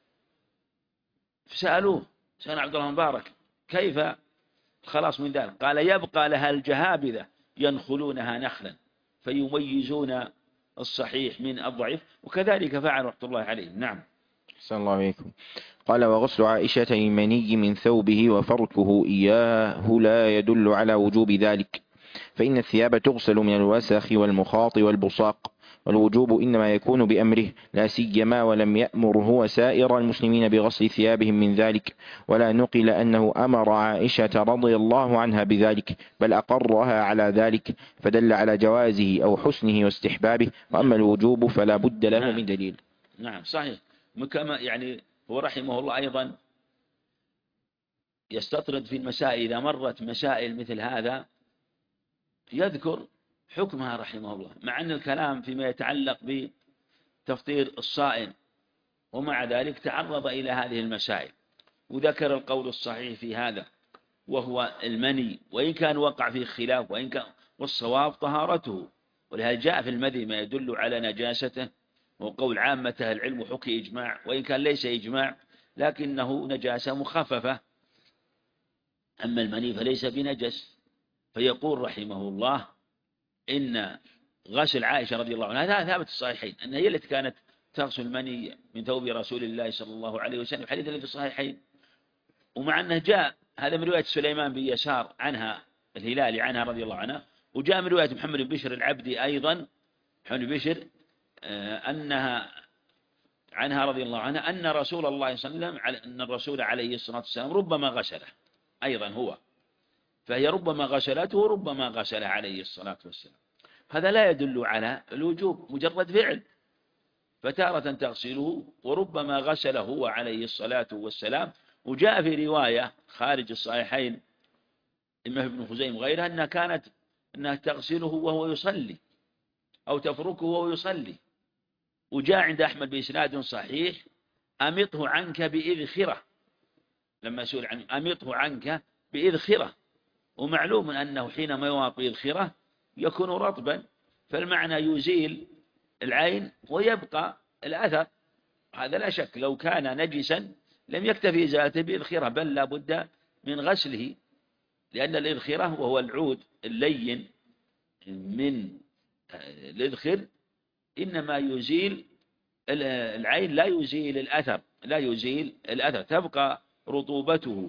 فسألوه سأل عبد الله مبارك كيف خلاص من ذلك؟ قال يبقى لها الجهابذة ينخلونها نخلا فيميزون الصحيح من الضعيف، وكذلك فعل رحمة الله عليه. نعم. أحسن الله عليكم. قال: وغسل عائشة المني من ثوبه وفركه إياه لا يدل على وجوب ذلك، فإن الثياب تغسل من الوسخ والمخاط والبصاق، والوجوب إنما يكون بأمره، لا سيما ولم يأمر هو سائر المسلمين بغسل ثيابهم من ذلك، ولا نقل أنه أمر عائشة رضي الله عنها بذلك، بل أقرها على ذلك، فدل على جوازه أو حسنه واستحبابه. وأما الوجوب فلا بد له نعم. من دليل. نعم صحيح. كما يعني هو رحمه الله أيضا يستطرد في المسائل، إذا مرت مسائل مثل هذا يذكر حكمها رحمه الله، مع أن الكلام فيما يتعلق بتفطير الصائم، ومع ذلك تعرض إلى هذه المسائل وذكر القول الصحيح في هذا وهو المني، وإن كان وقع فيه خلاف، وإن كان والصواب طهارته. ولهذا جاء في المذي ما يدل على نجاسته، وقول عامة العلم حكي إجماع، وإن كان ليس إجماع لكنه نجاسة مخففة. أما المني فليس بنجس. فيقول رحمه الله إن غسل عائشة رضي الله عنها هذا ثابت الصحيحين، أن هي التي كانت تغسل المني من ثوب رسول الله صلى الله عليه وسلم، الحديث الذي في الصحيحين. ومع أنه جاء هذا من رواية سليمان بن يسار عنها الهلالي عنها رضي الله عنها، وجاء من رواية محمد بن بشر العبدي أيضا محمد بن بشر أنها عنها رضي الله عنها أن رسول الله صلى الله عليه وسلم أن الرسول عليه الصلاة والسلام ربما غسله أيضا هو، فهي ربما غسلته ربما غسله عليه الصلاة والسلام. هذا لا يدل على الوجوب، مجرد فعل، فتارة تغسله وربما غسله هو عليه الصلاة والسلام. وجاء في رواية خارج الصحيحين إما ابن خزيمة وغيرها أنها كانت أنها تغسله وهو يصلي أو تفركه وهو يصلي. وجاء عند أحمد بإسناد صحيح أمطه عنك بإذخرة، لما سئل عن أمطه عنك بإذخرة، ومعلوم أنه حينما يواط بإذخرة يكون رطبا، فالمعنى يزيل العين ويبقى الأثر. هذا لا شك لو كان نجسا لم يكتفي إزالته بإذخرة، بل لا بد من غسله، لأن الإذخرة وهو العود اللين من الإذخر إنما يزيل العين، لا يزيل الأثر، لا يزيل الأثر، تبقى رطوبته.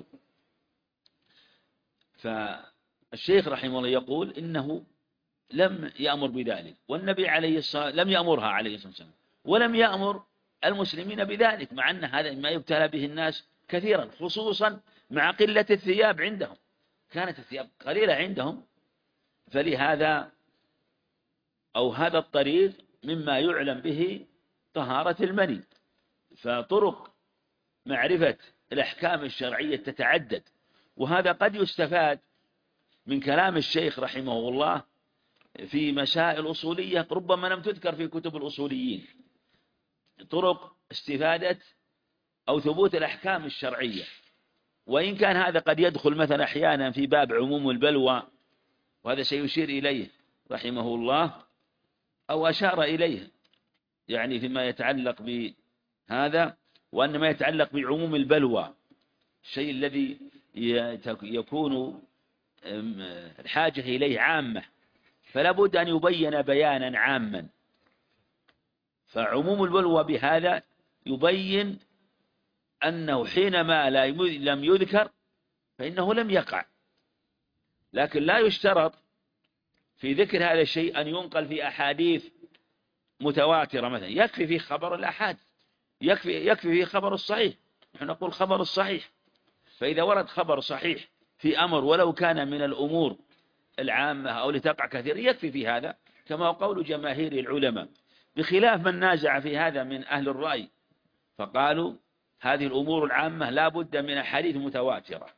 فالشيخ رحمه الله يقول إنه لم يأمر بذلك، والنبي عليه الصلاة لم يأمرها عليه الصلاة والسلام، ولم يأمر المسلمين بذلك، مع أن هذا ما يبتلى به الناس كثيرا، خصوصا مع قلة الثياب عندهم، كانت الثياب قليلة عندهم. فلهذا أو هذا الطريق مما يعلم به طهارة المني. فطرق معرفة الأحكام الشرعية تتعدد، وهذا قد يستفاد من كلام الشيخ رحمه الله في مسائل أصولية ربما لم تذكر في كتب الأصوليين، طرق استفادة أو ثبوت الأحكام الشرعية. وإن كان هذا قد يدخل مثلا أحيانا في باب عموم البلوى، وهذا سيشير إليه رحمه الله أو أشار إليه يعني فيما يتعلق بهذا، وأن ما يتعلق بعموم البلوى، الشيء الذي يكون الحاجة إليه عامة، فلا بد أن يبين بيانا عاما. فعموم البلوى بهذا يبين أنه حينما لم يذكر فإنه لم يقع. لكن لا يشترط في ذكر هذا الشيء أن ينقل في أحاديث متواترة مثلا، يكفي فيه خبر الأحاد، يكفي يكفي فيه خبر الصحيح. نحن نقول خبر الصحيح، فإذا ورد خبر صحيح في أمر ولو كان من الأمور العامة أو لتقع كثير يكفي في هذا، كما قول جماهير العلماء، بخلاف من نازع في هذا من أهل الرأي، فقالوا هذه الأمور العامة لا بد من أحاديث متواترة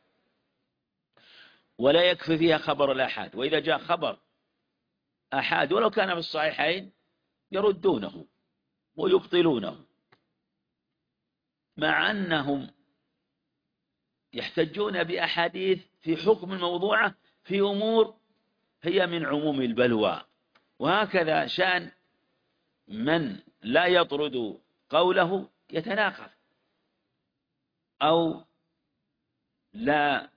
ولا يكفي فيها خبر الأحاد، وإذا جاء خبر أحاد ولو كان في الصحيحين يردونه ويبطلونه، مع أنهم يحتجون بأحاديث في حكم الموضوعة في أمور هي من عموم البلوى. وهكذا شأن من لا يطرد قوله يتناقض أو لا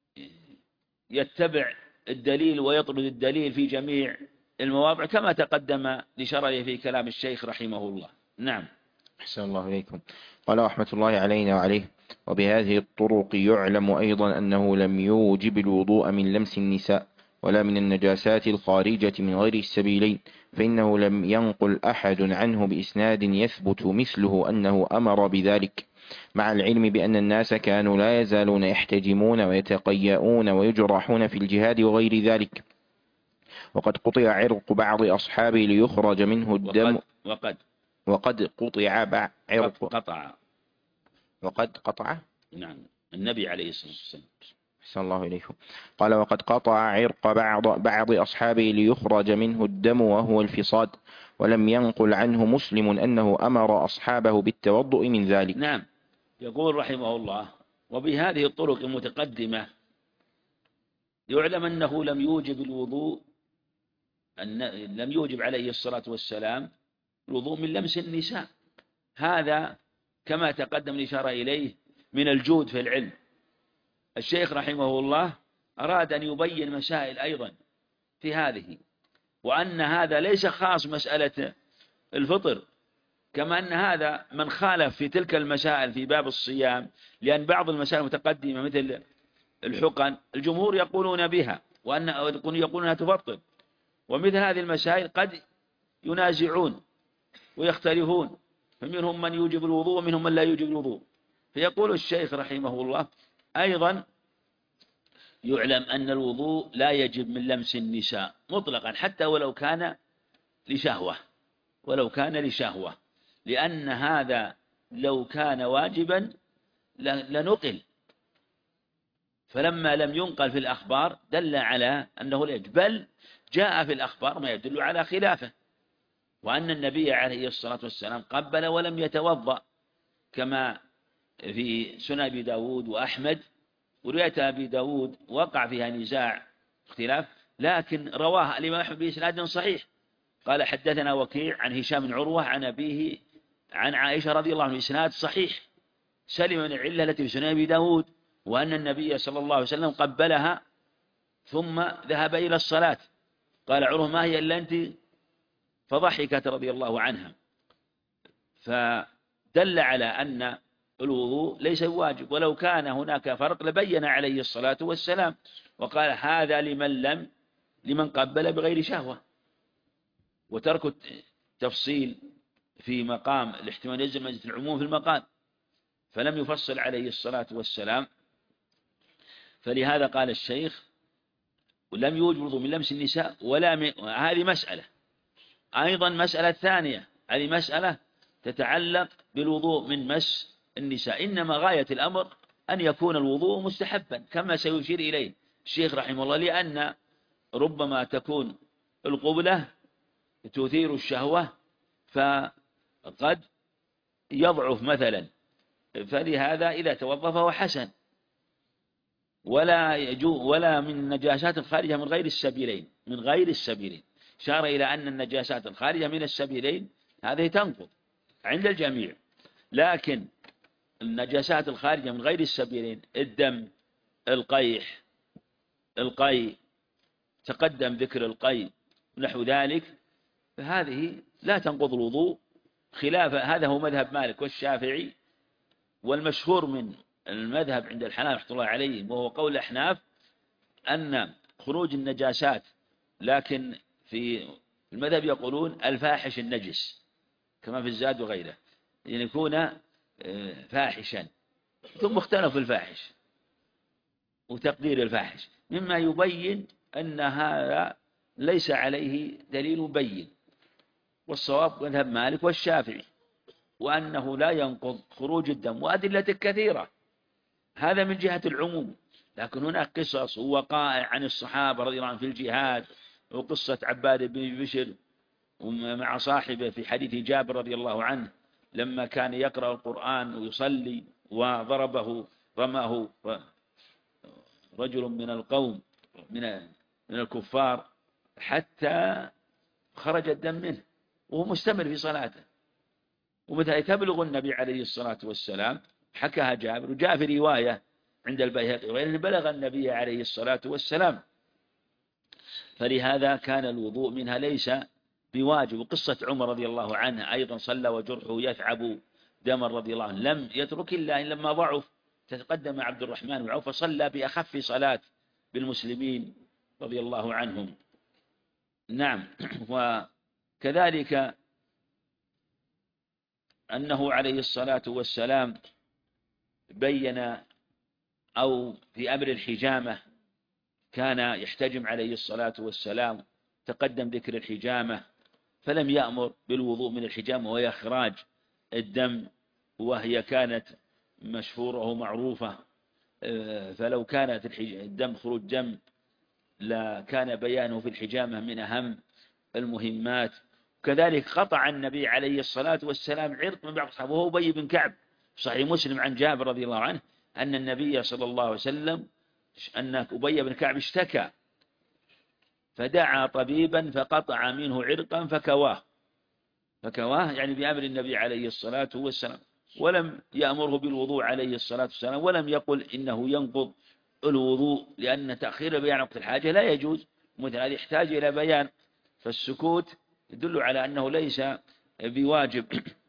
يتبع الدليل ويطرد الدليل في جميع المواضع، كما تقدم لشرعه في كلام الشيخ رحمه الله. نعم. أحسن الله إليكم. قال رحمة الله علينا وعليه: وبهذه الطرق يعلم أيضا أنه لم يوجب الوضوء من لمس النساء ولا من النجاسات الخارجة من غير السبيلين، فإنه لم ينقل أحد عنه بإسناد يثبت مثله أنه أمر بذلك، مع العلم بأن الناس كانوا لا يزالون يحتجمون ويتقيؤون ويجرحون في الجهاد وغير ذلك. وقد قطع عرق بعض أصحابه ليخرج منه الدم. وقد وقد, وقد قطع عرق قطع وقد قطع نعم النبي عليه الصلاة والسلام. أحسن الله إليكم. قال: وقد قطع عرق بعض, بعض أصحابه ليخرج منه الدم وهو الفصاد، ولم ينقل عنه مسلم أنه أمر أصحابه بالتوضؤ من ذلك. نعم. يقول رحمه الله: وبهذه الطرق المتقدمة يعلم أنه لم يوجب الوضوء أن لم يوجب عليه الصلاة والسلام الوضوء من لمس النساء. هذا كما تقدم الإشارة إليه من الجود في العلم. الشيخ رحمه الله أراد أن يبين مسائل أيضا في هذه، وأن هذا ليس خاص مسألة الفطر، كما أن هذا من خالف في تلك المسائل في باب الصيام، لأن بعض المسائل المتقدمة مثل الحقن الجمهور يقولون بها وأن يقولون أنها تفطر، ومثل هذه المسائل قد ينازعون ويختلفون، فمنهم من يوجب الوضوء ومنهم من لا يوجب الوضوء. فيقول الشيخ رحمه الله أيضا: يعلم أن الوضوء لا يجب من لمس النساء مطلقا، حتى ولو كان لشهوة ولو كان لشهوة لأن هذا لو كان واجبا لنقل، فلما لم ينقل في الأخبار دل على أنه لا يجب، بل جاء في الأخبار ما يدل على خلافه، وأن النبي عليه الصلاة والسلام قبل ولم يتوضأ، كما في سنن أبي داود وأحمد. ورواية أبي داود وقع فيها نزاع اختلاف، لكن رواه الإمام أحمد بإسناد صحيح. قال: حدثنا وكيع عن هشام بن عروة عن أبيه عن عائشة رضي الله عنها، إسناد صحيح سلم من العلة التي في سنن أبي داود، وأن النبي صلى الله عليه وسلم قبلها ثم ذهب إلى الصلاة. قال عروة: ما هي إلا أنت؟ فضحكت رضي الله عنها. فدل على أن الوضوء ليس واجب، ولو كان هناك فرق لبين عليه الصلاة والسلام وقال: هذا لمن لم لمن قبل بغير شهوة. وترك التفصيل في مقام الاحتمال يلزم مجلس العموم في المقام، فلم يفصل عليه الصلاة والسلام. فلهذا قال الشيخ: ولم يوجب الوضوء من لمس النساء ولا من... هذه مسألة. أيضا مسألة ثانية، هذه مسألة تتعلق بالوضوء من مس النساء، إنما غاية الأمر أن يكون الوضوء مستحبا كما سيشير إليه الشيخ رحمه الله، لأن ربما تكون القبلة تثير الشهوة فقد يضعف مثلا، فلهذا إذا توظف فهو حسن. ولا يجوز ولا من النجاسات الخارجة من غير السبيلين من غير السبيلين شار إلى أن النجاسات الخارجة من السبيلين هذه تنقض عند الجميع. لكن النجاسات الخارجة من غير السبيلين، الدم، القيح، القي، تقدم ذكر القي نحو ذلك، فهذه لا تنقض الوضوء، خلاف هذا هو مذهب مالك والشافعي. والمشهور من المذهب عند الحنابلة رحمة الله عليهم وهو قول الأحناف أن خروج النجاسات، لكن في المذهب يقولون الفاحش النجس كما في الزاد وغيره، يعني يكون فاحشا، ثم اختلف الفاحش وتقدير الفاحش، مما يبين أن هذا ليس عليه دليل بين، والصواب مذهب مالك والشافعي، وأنه لا ينقض خروج الدم، وأدلة كثيرة، هذا من جهة العموم. لكن هناك قصص ووقائع عن الصحابة رضي الله عنهم في الجهاد، وقصة عباد بن بشر مع صاحبه في حديث جابر رضي الله عنه لما كان يقرأ القرآن ويصلي وضربه رماه رجل من القوم من من الكفار حتى خرج الدم منه وهو مستمر في صلاته، ومتى تبلغ النبي عليه الصلاة والسلام، حكاها جابر، وجاء في رواية عند البيهقي وغيره بلغ النبي عليه الصلاة والسلام، فلهذا كان الوضوء منها ليس بواجب. وقصة عمر رضي الله عنه أيضا صلى وجرحه يثعب دما رضي الله عنه، لم يترك إلا إن لما ضعف تقدم عبد الرحمن بن عوف فصلى بأخف صلاة بالمسلمين رضي الله عنهم. نعم. وكذلك أنه عليه الصلاة والسلام بين أو في أمر الحجامة كان يحتجم عليه الصلاة والسلام، تقدم ذكر الحجامة، فلم يأمر بالوضوء من الحجامة وهي إخراج الدم، وهي كانت مشهورة ومعروفة، فلو كانت الدم خروج دم لكان بيانه في الحجامة من أهم المهمات. كذلك قطع النبي عليه الصلاة والسلام عرق من بعض أصحابه وهو أبي بن كعب، صحيح مسلم عن جابر رضي الله عنه أن النبي صلى الله عليه وسلم أن أبي بن كعب اشتكى فدعا طبيبا فقطع منه عرقا فكواه فكواه يعني بأمر النبي عليه الصلاة والسلام، ولم يأمره بالوضوء عليه الصلاة والسلام، ولم يقل إنه ينقض الوضوء، لأن تأخير بيان وقت الحاجة لا يجوز، مثل هذا يحتاج إلى بيان، فالسكوت يدل على أنه ليس بواجب.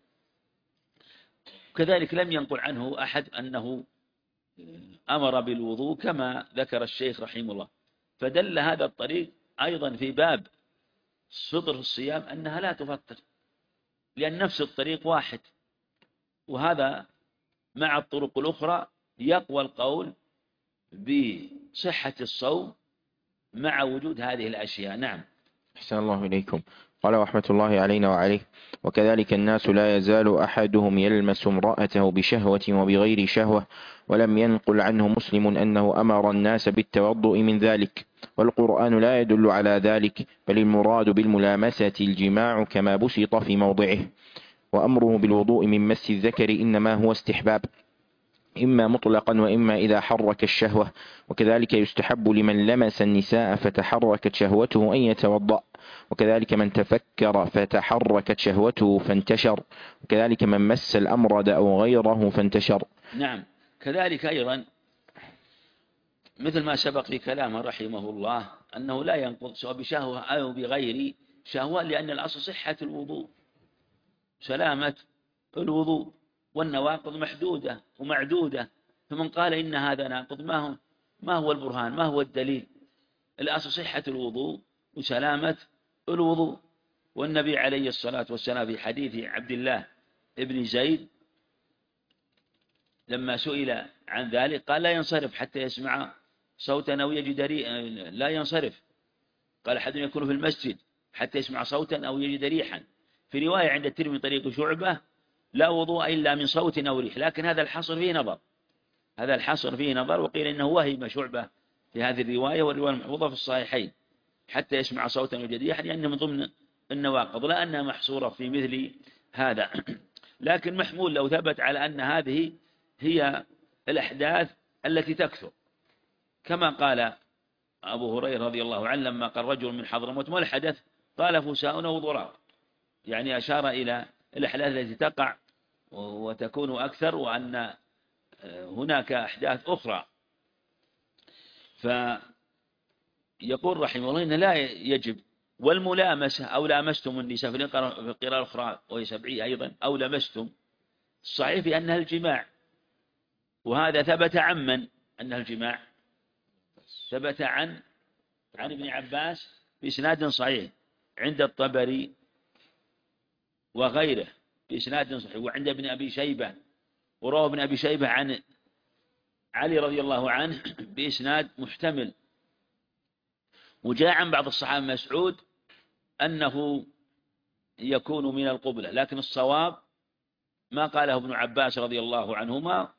كذلك لم ينقل عنه أحد أنه أمر بالوضوء كما ذكر الشيخ رحمه الله، فدل هذا الطريق أيضا في باب فطر الصيام أنها لا تفطر، لأن نفس الطريق واحد، وهذا مع الطرق الأخرى يقوى القول بصحة الصوم مع وجود هذه الأشياء. نعم. أحسن الله إليكم. قال رحمة الله علينا وعليه: وكذلك الناس لا يزال أحدهم يلمس امرأته بشهوة وبغير شهوة، ولم ينقل عنه مسلم أنه أمر الناس بالتوضؤ من ذلك، والقرآن لا يدل على ذلك، بل المراد بالملامسة الجماع كما بسط في موضعه، وأمره بالوضوء من مس الذكر إنما هو استحباب، إما مطلقا وإما إذا حرك الشهوة. وكذلك يستحب لمن لمس النساء فتحركت شهوته أن يتوضأ، وكذلك من تفكر فتحركت شهوته فانتشر، وكذلك من مس الأمرد أو غيره فانتشر. نعم. كذلك أيضا مثل ما سبق في كلامه رحمه الله أنه لا ينقض سواء بشهوة أو بغير شهوة، لأن الأصل صحة الوضوء، سلامة الوضوء، والنواقض محدودة ومعدودة، فمن قال إن هذا ناقض ما هو ما هو البرهان، ما هو الدليل؟ الأصل صحة الوضوء وسلامة الوضوء. والنبي عليه الصلاة والسلام في حديث عبد الله ابن زيد لما سئل عن ذلك قال لا ينصرف حتى يسمع صوتا أو يجد ريحا، لا ينصرف، قال أحد يكون في المسجد حتى يسمع صوتا أو يجد ريحا. في رواية عند الترمذي طريق شعبة لا وضوء إلا من صوت أو ريح، لكن هذا الحصر فيه نظر، هذا الحصر فيه نظر، وقيل إنه وهم شعبة في هذه الرواية، والرواية المحفوظة في الصحيحين حتى يسمع صوتا أو يجد ريحا، لأنه من ضمن النواقض، لا أنها محصورة في مثل هذا. لكن محمول لو ثبت على أن هذه هي الأحداث التي تكثر، كما قال أبو هريرة رضي الله عنه لما قال رجل من حضرموت ما الحدث؟ قال فساء أو ضراب، يعني أشار إلى الأحداث التي تقع وتكون أكثر، وأن هناك أحداث أخرى. فيقول رحمه الله إن لا يجب. والملامسة أو لامستم النساء في القراءة الأخرى وهي سبعية أيضا، أو لمستم، الصحيح في أنها الجماع، وهذا ثبت عن من؟ أنها الجماع ثبت عن عن ابن عباس بإسناد صحيح عند الطبري وغيره بإسناد صحيح، وعند ابن أبي شيبة، وروى ابن أبي شيبة عن علي رضي الله عنه بإسناد محتمل. وجاء عن بعض الصحابة مسعود أنه يكون من القبلة، لكن الصواب ما قاله ابن عباس رضي الله عنهما.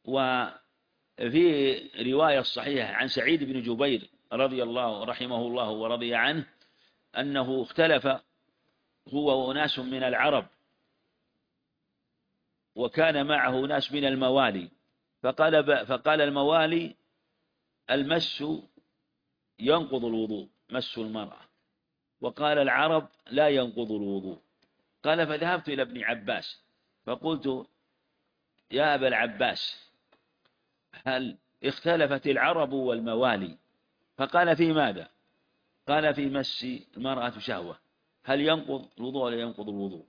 وفي رواية صحيحة عن سعيد بن جبير رضي الله رحمه الله ورضي عنه أنه اختلف هو وناس من العرب، وكان معه ناس من الموالي، فقال فقال الموالي المس ينقض الوضوء، مس المرأة، وقال العرب لا ينقض الوضوء. قال فذهبت إلى ابن عباس فقلت يا أبا العباس هل اختلفت العرب والموالي؟ فقال في ماذا؟ قال في مس المرأة شهوة، هل ينقض الوضوء ولا ينقض الوضوء؟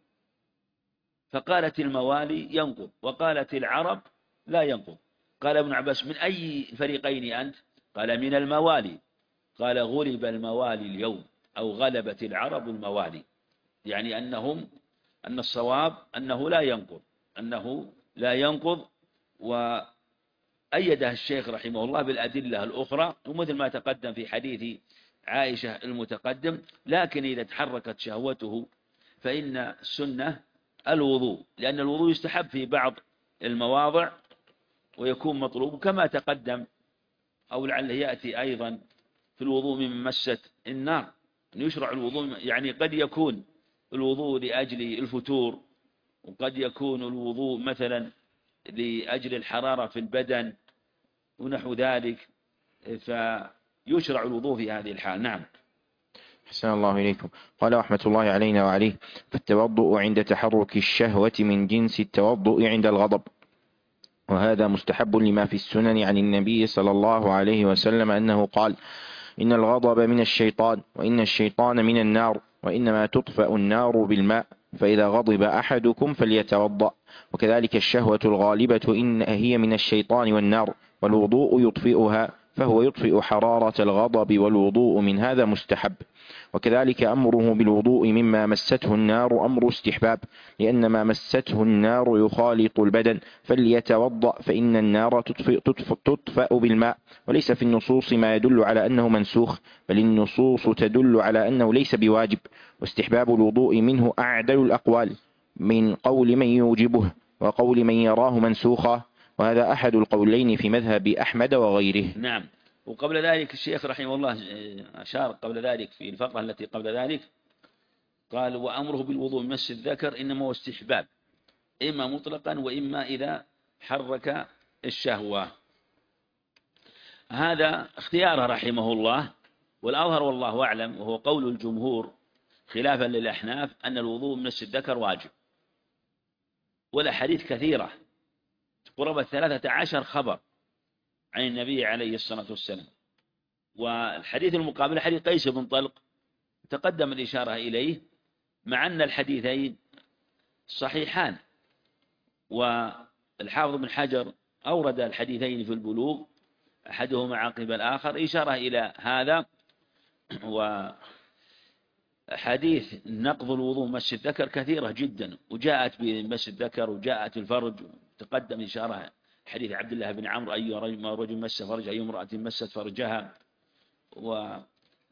فقالت الموالي ينقض، وقالت العرب لا ينقض. قال ابن عباس من أي فريقين أنت؟ قال من الموالي. قال غلب الموالي اليوم، أو غلبت العرب الموالي، يعني أنهم أن الصواب أنه لا ينقض، أنه لا ينقض. وأيدها الشيخ رحمه الله بالأدلة الأخرى، ومثل ما تقدم في حديث عائشة المتقدم. لكن إذا تحركت شهوته فإن السنة الوضوء، لأن الوضوء يستحب في بعض المواضع ويكون مطلوب كما تقدم، أو لعله يأتي أيضا في الوضوء من مسة النار، يشرع الوضوء. يعني قد يكون الوضوء لأجل الفتور، وقد يكون الوضوء مثلا لأجل الحرارة في البدن ونحو ذلك، فيشرع الوضوء في هذه الحال. نعم. أحسن الله إليكم. قال رحمة الله علينا وعليه: فالتوضؤ عند تحرك الشهوة من جنس التوضؤ عند الغضب، وهذا مستحب لما في السنن عن النبي صلى الله عليه وسلم أنه قال: إن الغضب من الشيطان، وإن الشيطان من النار، وإنما تطفأ النار بالماء، فإذا غضب أحدكم فليتوضأ. وكذلك الشهوة الغالبة إن هي من الشيطان والنار، والوضوء يطفئها، فهو يطفئ حرارة الغضب، والوضوء من هذا مستحب. وكذلك أمره بالوضوء مما مسته النار أمر استحباب، لأن ما مسته النار يخالط البدن، فليتوضأ، فإن النار تطفئ, تطفئ, تطفأ بالماء. وليس في النصوص ما يدل على أنه منسوخ، بل النصوص تدل على أنه ليس بواجب. واستحباب الوضوء منه أعدل الأقوال، من قول من يوجبه وقول من يراه منسوخا، وهذا أحد القولين في مذهب أحمد وغيره. نعم. وقبل ذلك الشيخ رحمه الله أشار قبل ذلك في الفقرة التي قبل ذلك، قال: وأمره بالوضوء من مس الذكر إنما هو استحباب، إما مطلقا وإما إذا حرك الشهوة. هذا اختياره رحمه الله، والأظهر والله أعلم وهو قول الجمهور خلافا للأحناف أن الوضوء من مس الذكر واجب. والأحاديث كثيرة، قرابة ثلاثة عشر خبر عن النبي عليه الصلاة والسلام. والحديث المقابل حديث قيس بن طلق تقدم الإشارة إليه، مع أن الحديثين صحيحان. والحافظ بن حجر أورد الحديثين في البلوغ، أحدهما عقب الآخر، إشارة إلى هذا. وحديث نقض الوضوء مس الذكر كثيرة جدا، وجاءت بمس الذكر وجاءت الفرج، تقدم إشارة حديث عبد الله بن عمرو: أي رجل مس فرج، أي امرأة مست فرجها. وهذه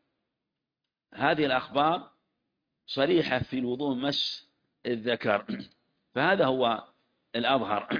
الأخبار صريحة في الوضوء مس الذكر، فهذا هو الأظهر.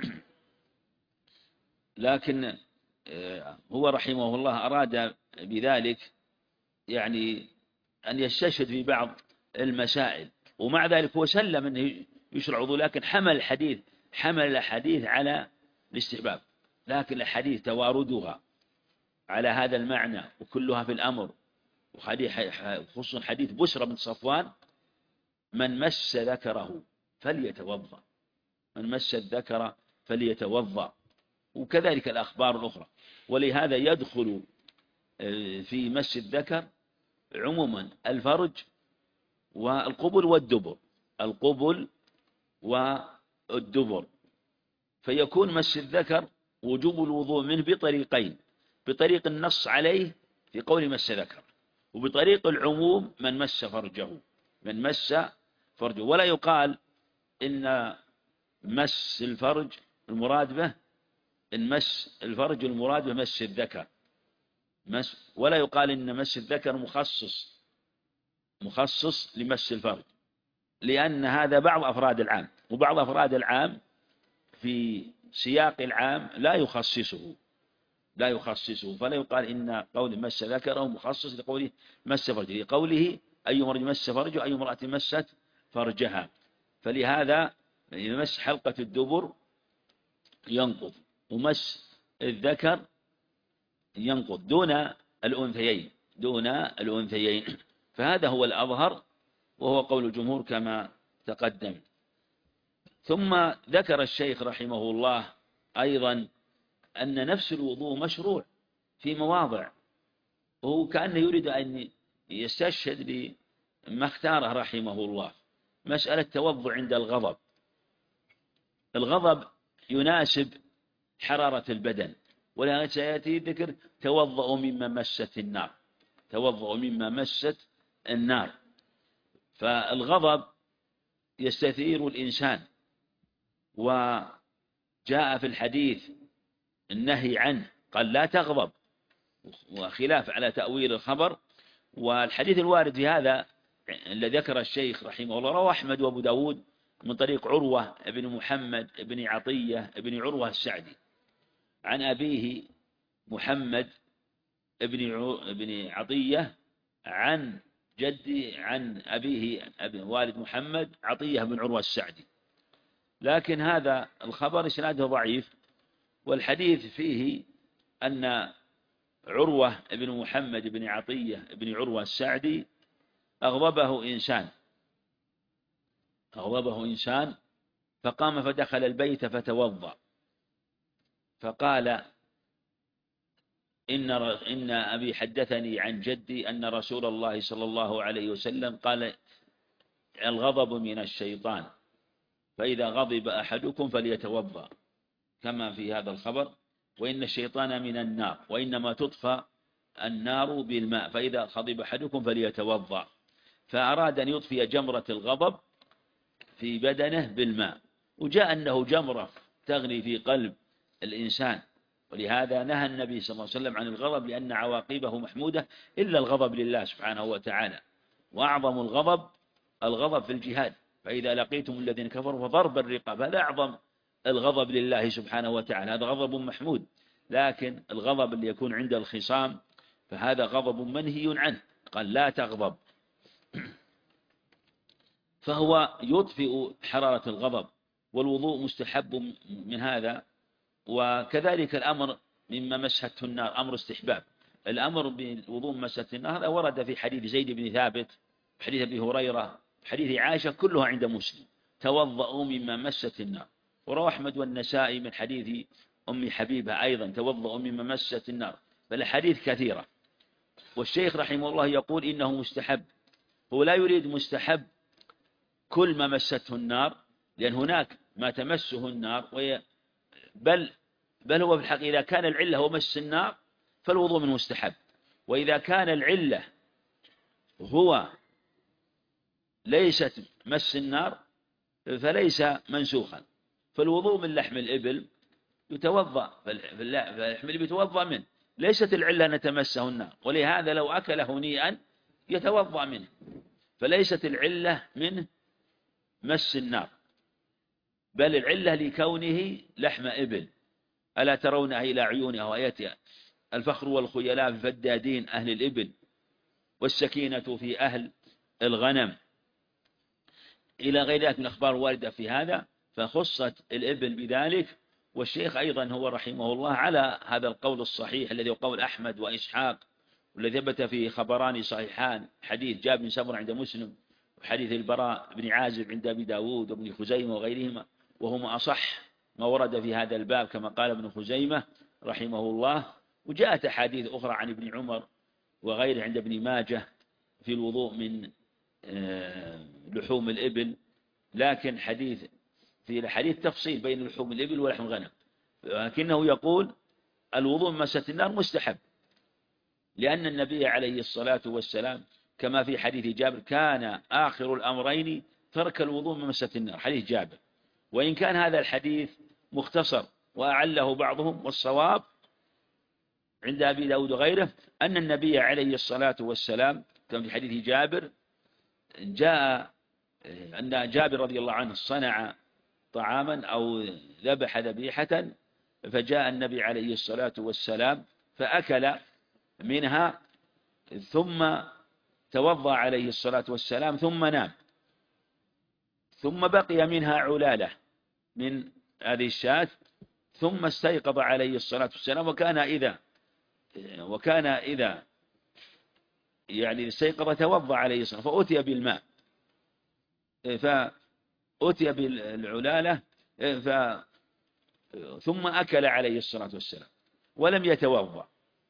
لكن هو رحمه الله أراد بذلك يعني أن يستشهد في بعض المسائل، ومع ذلك هو سلم أنه يشرع الوضوء، لكن حمل الحديث حمل الحديث على الاستحباب. لكن الحديث تواردها على هذا المعنى وكلها في الأمر، خصوصا حديث بشرى بن صفوان من مس ذكره فليتوضأ، من مس الذكر فليتوضأ، وكذلك الأخبار الأخرى. ولهذا يدخل في مس الذكر عموما الفرج والقبل والدبر، القبل والدبر، فيكون مس الذكر وجوب الوضوء منه بطريقين: بطريق النص عليه في قول مس ذكر، وبطريق العموم من مس فرجه، من مس فرجه. ولا يقال إن مس الفرج المراد به إن مس الفرج المراد به مس الذكر، مس، ولا يقال إن مس الذكر مخصص مخصص لمس الفرج، لأن هذا بعض أفراد العام، وبعض أفراد العام في سياق العام لا يخصصه لا يخصصه فلا يقال إن قول مس ذكره مخصص لقوله مس فرجه، لقوله أي مرج مس فرجه أي امرأة مست فرجها. فلهذا مس حلقة الدبر ينقض، ومس الذكر ينقض دون الأنثيين دون الأنثيين فهذا هو الأظهر، وهو قول الجمهور كما تقدم. ثم ذكر الشيخ رحمه الله أيضا أن نفس الوضوء مشروع في مواضع، وهو كأنه يريد أن يستشهد بما اختاره رحمه الله، مسألة توضؤ عند الغضب. الغضب يناسب حرارة البدن، ولهذا سيأتي ذكر توضؤ مما مست النار، توضؤ مما مست النار. فالغضب يستثير الإنسان، وجاء في الحديث النهي عنه، قال لا تغضب، وخلاف على تأويل الخبر. والحديث الوارد في هذا الذي ذكر الشيخ رحمه الله رواه أحمد وأبو داود من طريق عروة بن محمد بن عطية بن عروة السعدي عن أبيه محمد بن عطية عن جدي عن أبيه والد محمد عطية بن عروة السعدي، لكن هذا الخبر إسناده ضعيف، والحديث فيه أن عروة بن محمد بن عطية بن عروة السعدي أغضبه إنسان أغضبه إنسان فقام فدخل البيت فتوضأ، فقال إن إن أبي حدثني عن جدي أن رسول الله صلى الله عليه وسلم قال الغضب من الشيطان، فإذا غضب أحدكم فليتوضأ، كما في هذا الخبر، وإن الشيطان من النار وإنما تطفى النار بالماء، فإذا غضب أحدكم فليتوضأ. فأراد أن يطفي جمرة الغضب في بدنه بالماء، وجاء أنه جمرة تغلي في قلب الإنسان، ولهذا نهى النبي صلى الله عليه وسلم عن الغضب لأن عواقبه محمودة إلا الغضب لله سبحانه وتعالى. وأعظم الغضب الغضب في الجهاد، فإذا لقيتم الذين كفروا فضرب الرقاب، هذا أعظم الغضب لله سبحانه وتعالى، هذا غضب محمود. لكن الغضب اللي يكون عند الخصام فهذا غضب منهي عنه، قال لا تغضب، فهو يطفئ حرارة الغضب. والوضوء مستحب من هذا، وكذلك الأمر مما مسته النار أمر استحباب. الأمر بالوضوء مسته النار هذا ورد في حديث زيد بن ثابت، حديث أبي هريرة، حديث عائشة، كلها عند مسلم، توضؤوا مما مست النار. وروى أحمد والنسائي من حديث أم حبيبة أيضا توضؤوا مما مست النار، فالحديث كثيرة. والشيخ رحمه الله يقول إنه مستحب، هو لا يريد مستحب كل ما مسته النار، لأن هناك ما تمسه النار وي بل بل هو في الحقيقة إذا كان العلة هو مس النار فالوضوء من مستحب، وإذا كان العلة هو ليست مس النار فليس منسوخا. فالوضوء من لحم الإبل يتوضأ، فاللحم الإبل يتوضأ منه، ليست العلة أن تمسه النار، ولهذا لو أكله نيئا يتوضأ منه، فليست العلة من مس النار، بل العلة لكونه لحم إبل. ألا ترون إلى عيونها وآياتها الفخر والخيلاء في الفدادين أهل الإبل، والسكينة في أهل الغنم، إلى غير ذلك من الأخبار الواردة في هذا، فخصت الإبل بذلك. والشيخ أيضا هو رحمه الله على هذا القول الصحيح الذي هو قول أحمد وإسحاق، والذي ثبت فيه خبران صحيحان، حديث جابر بن سمرة عند مسلم حديث البراء بن عازب عند أبي داود وابن خزيمة وغيرهما، وهما أصح ما ورد في هذا الباب كما قال ابن خزيمة رحمه الله. وجاءت أحاديث أخرى عن ابن عمر وغيره عند ابن ماجه في الوضوء من لحوم الإبل، لكن حديث في الحديث تفصيل بين لحوم الإبل ولحم الغنم، لكنه يقول الوضوء من مسة النار مستحب، لأن النبي عليه الصلاة والسلام كما في حديث جابر كان آخر الأمرين ترك الوضوء من مسة النار، حديث جابر. وإن كان هذا الحديث مختصر وأعله بعضهم، والصواب عند أبي داود وغيره أن النبي عليه الصلاة والسلام كما في حديث جابر جاء أن جابر رضي الله عنه صنع طعاما أو ذبح ذبيحة، فجاء النبي عليه الصلاة والسلام فأكل منها ثم توضأ عليه الصلاة والسلام ثم نام، ثم بقي منها علالة من هذه الشاة، ثم استيقظ عليه الصلاة والسلام، وكان إذا وكان إذا يعني استيقظ توضأ عليه الصلاة، فأتي بالماء فأتي بالعلالة ف ثم أكل عليه الصلاة والسلام ولم يتوضأ.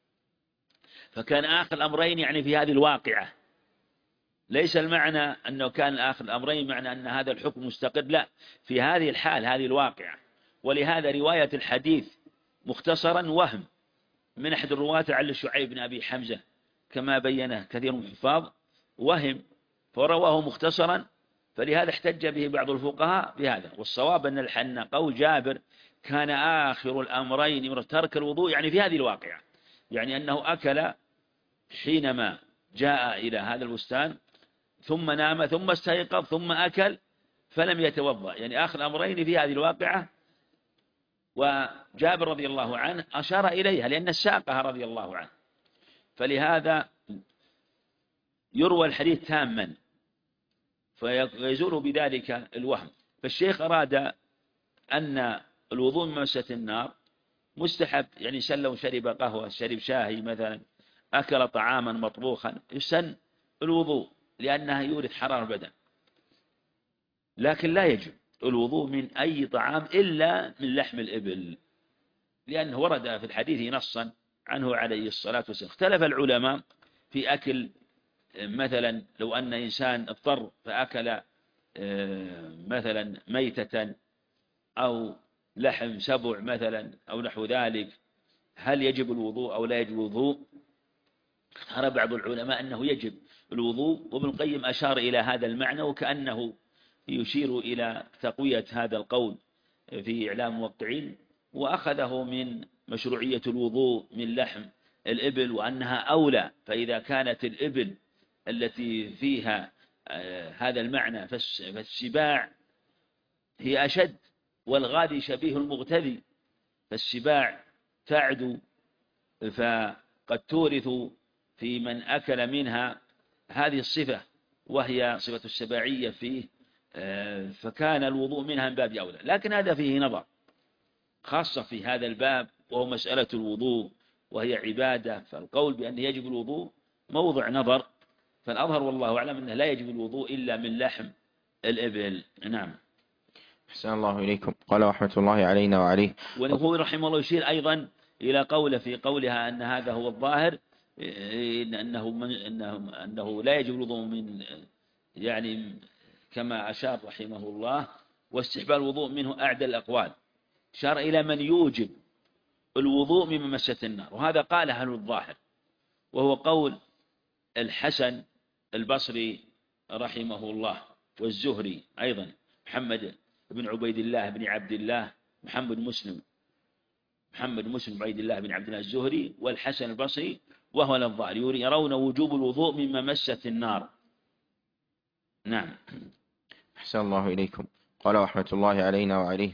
فكان آخر الأمرين يعني في هذه الواقعة، ليس المعنى أنه كان آخر الأمرين معنى أن هذا الحكم مستقر، لا، في هذه الحال هذه الواقعة. ولهذا رواية الحديث مختصرا وهم من أحد الرواة على شعيب بن أبي حمزة كما بينه كثير من الحفاظ، وهم فرواه مختصرا، فلهذا احتج به بعض الفقهاء بهذا. والصواب أن الحن قول جابر كان آخر الأمرين من ترك الوضوء يعني في هذه الواقعة، يعني أنه أكل حينما جاء إلى هذا البستان ثم نام ثم استيقظ ثم أكل فلم يتوضأ، يعني آخر الأمرين في هذه الواقعة. وجابر رضي الله عنه أشار إليها لأن الساقها رضي الله عنه، فلهذا يروى الحديث تاما فيزول بذلك الوهم. فالشيخ أراد أن الوضوء من مسة النار مستحب، يعني سن لو شرب قهوة، شرب شاهي مثلا، أكل طعاما مطبوخا، يسن الوضوء لأنها يورث حرارة البدن، لكن لا يجب الوضوء من أي طعام إلا من لحم الإبل، لأنه ورد في الحديث نصا عنه عليه الصلاة والسلام. اختلف العلماء في أكل مثلا لو أن إنسان اضطر فأكل مثلا ميتة أو لحم سبع مثلا أو نحو ذلك، هل يجب الوضوء أو لا يجب الوضوء؟ اختار بعض العلماء أنه يجب الوضوء، وابن القيم أشار إلى هذا المعنى وكأنه يشير إلى تقوية هذا القول في إعلام الموقعين، وأخذه من مشروعية الوضوء من لحم الإبل وأنها أولى، فإذا كانت الإبل التي فيها هذا المعنى فالسباع هي أشد، والغادي شبيه المغتذي، فالسباع تعدو، فقد تورث في من أكل منها هذه الصفة وهي صفة السباعية فيه، فكان الوضوء منها من باب أولى. لكن هذا فيه نظر خاصة في هذا الباب، وهو مسألة الوضوء وهي عبادة، فالقول بأن يجب الوضوء موضع نظر، فالأظهر والله أعلم أنه لا يجب الوضوء إلا من لحم الإبل. نعم. أحسن الله إليكم. قال رحمة الله علينا وعليه. ونقول رحمه الله يشير أيضا إلى قوله في قولها أن هذا هو الظاهر، أنه, من أنه, أنه لا يجب الوضوء من يعني كما أشار رحمه الله، واستحباب الوضوء منه أعدى الأقوال، شار إلى من يوجب الوضوء من مسة النار، وهذا قال أهل الظاهر، وهو قول الحسن البصري رحمه الله، والزهري أيضا، محمد بن عبيد الله بن عبد الله محمد مسلم محمد مسلم عبيد الله بن عبد الله الزهري والحسن البصري، وهو الظاهر يرون وجوب الوضوء مما مست النار. نعم. أحسن الله إليكم. قال رحمة الله علينا وعليه.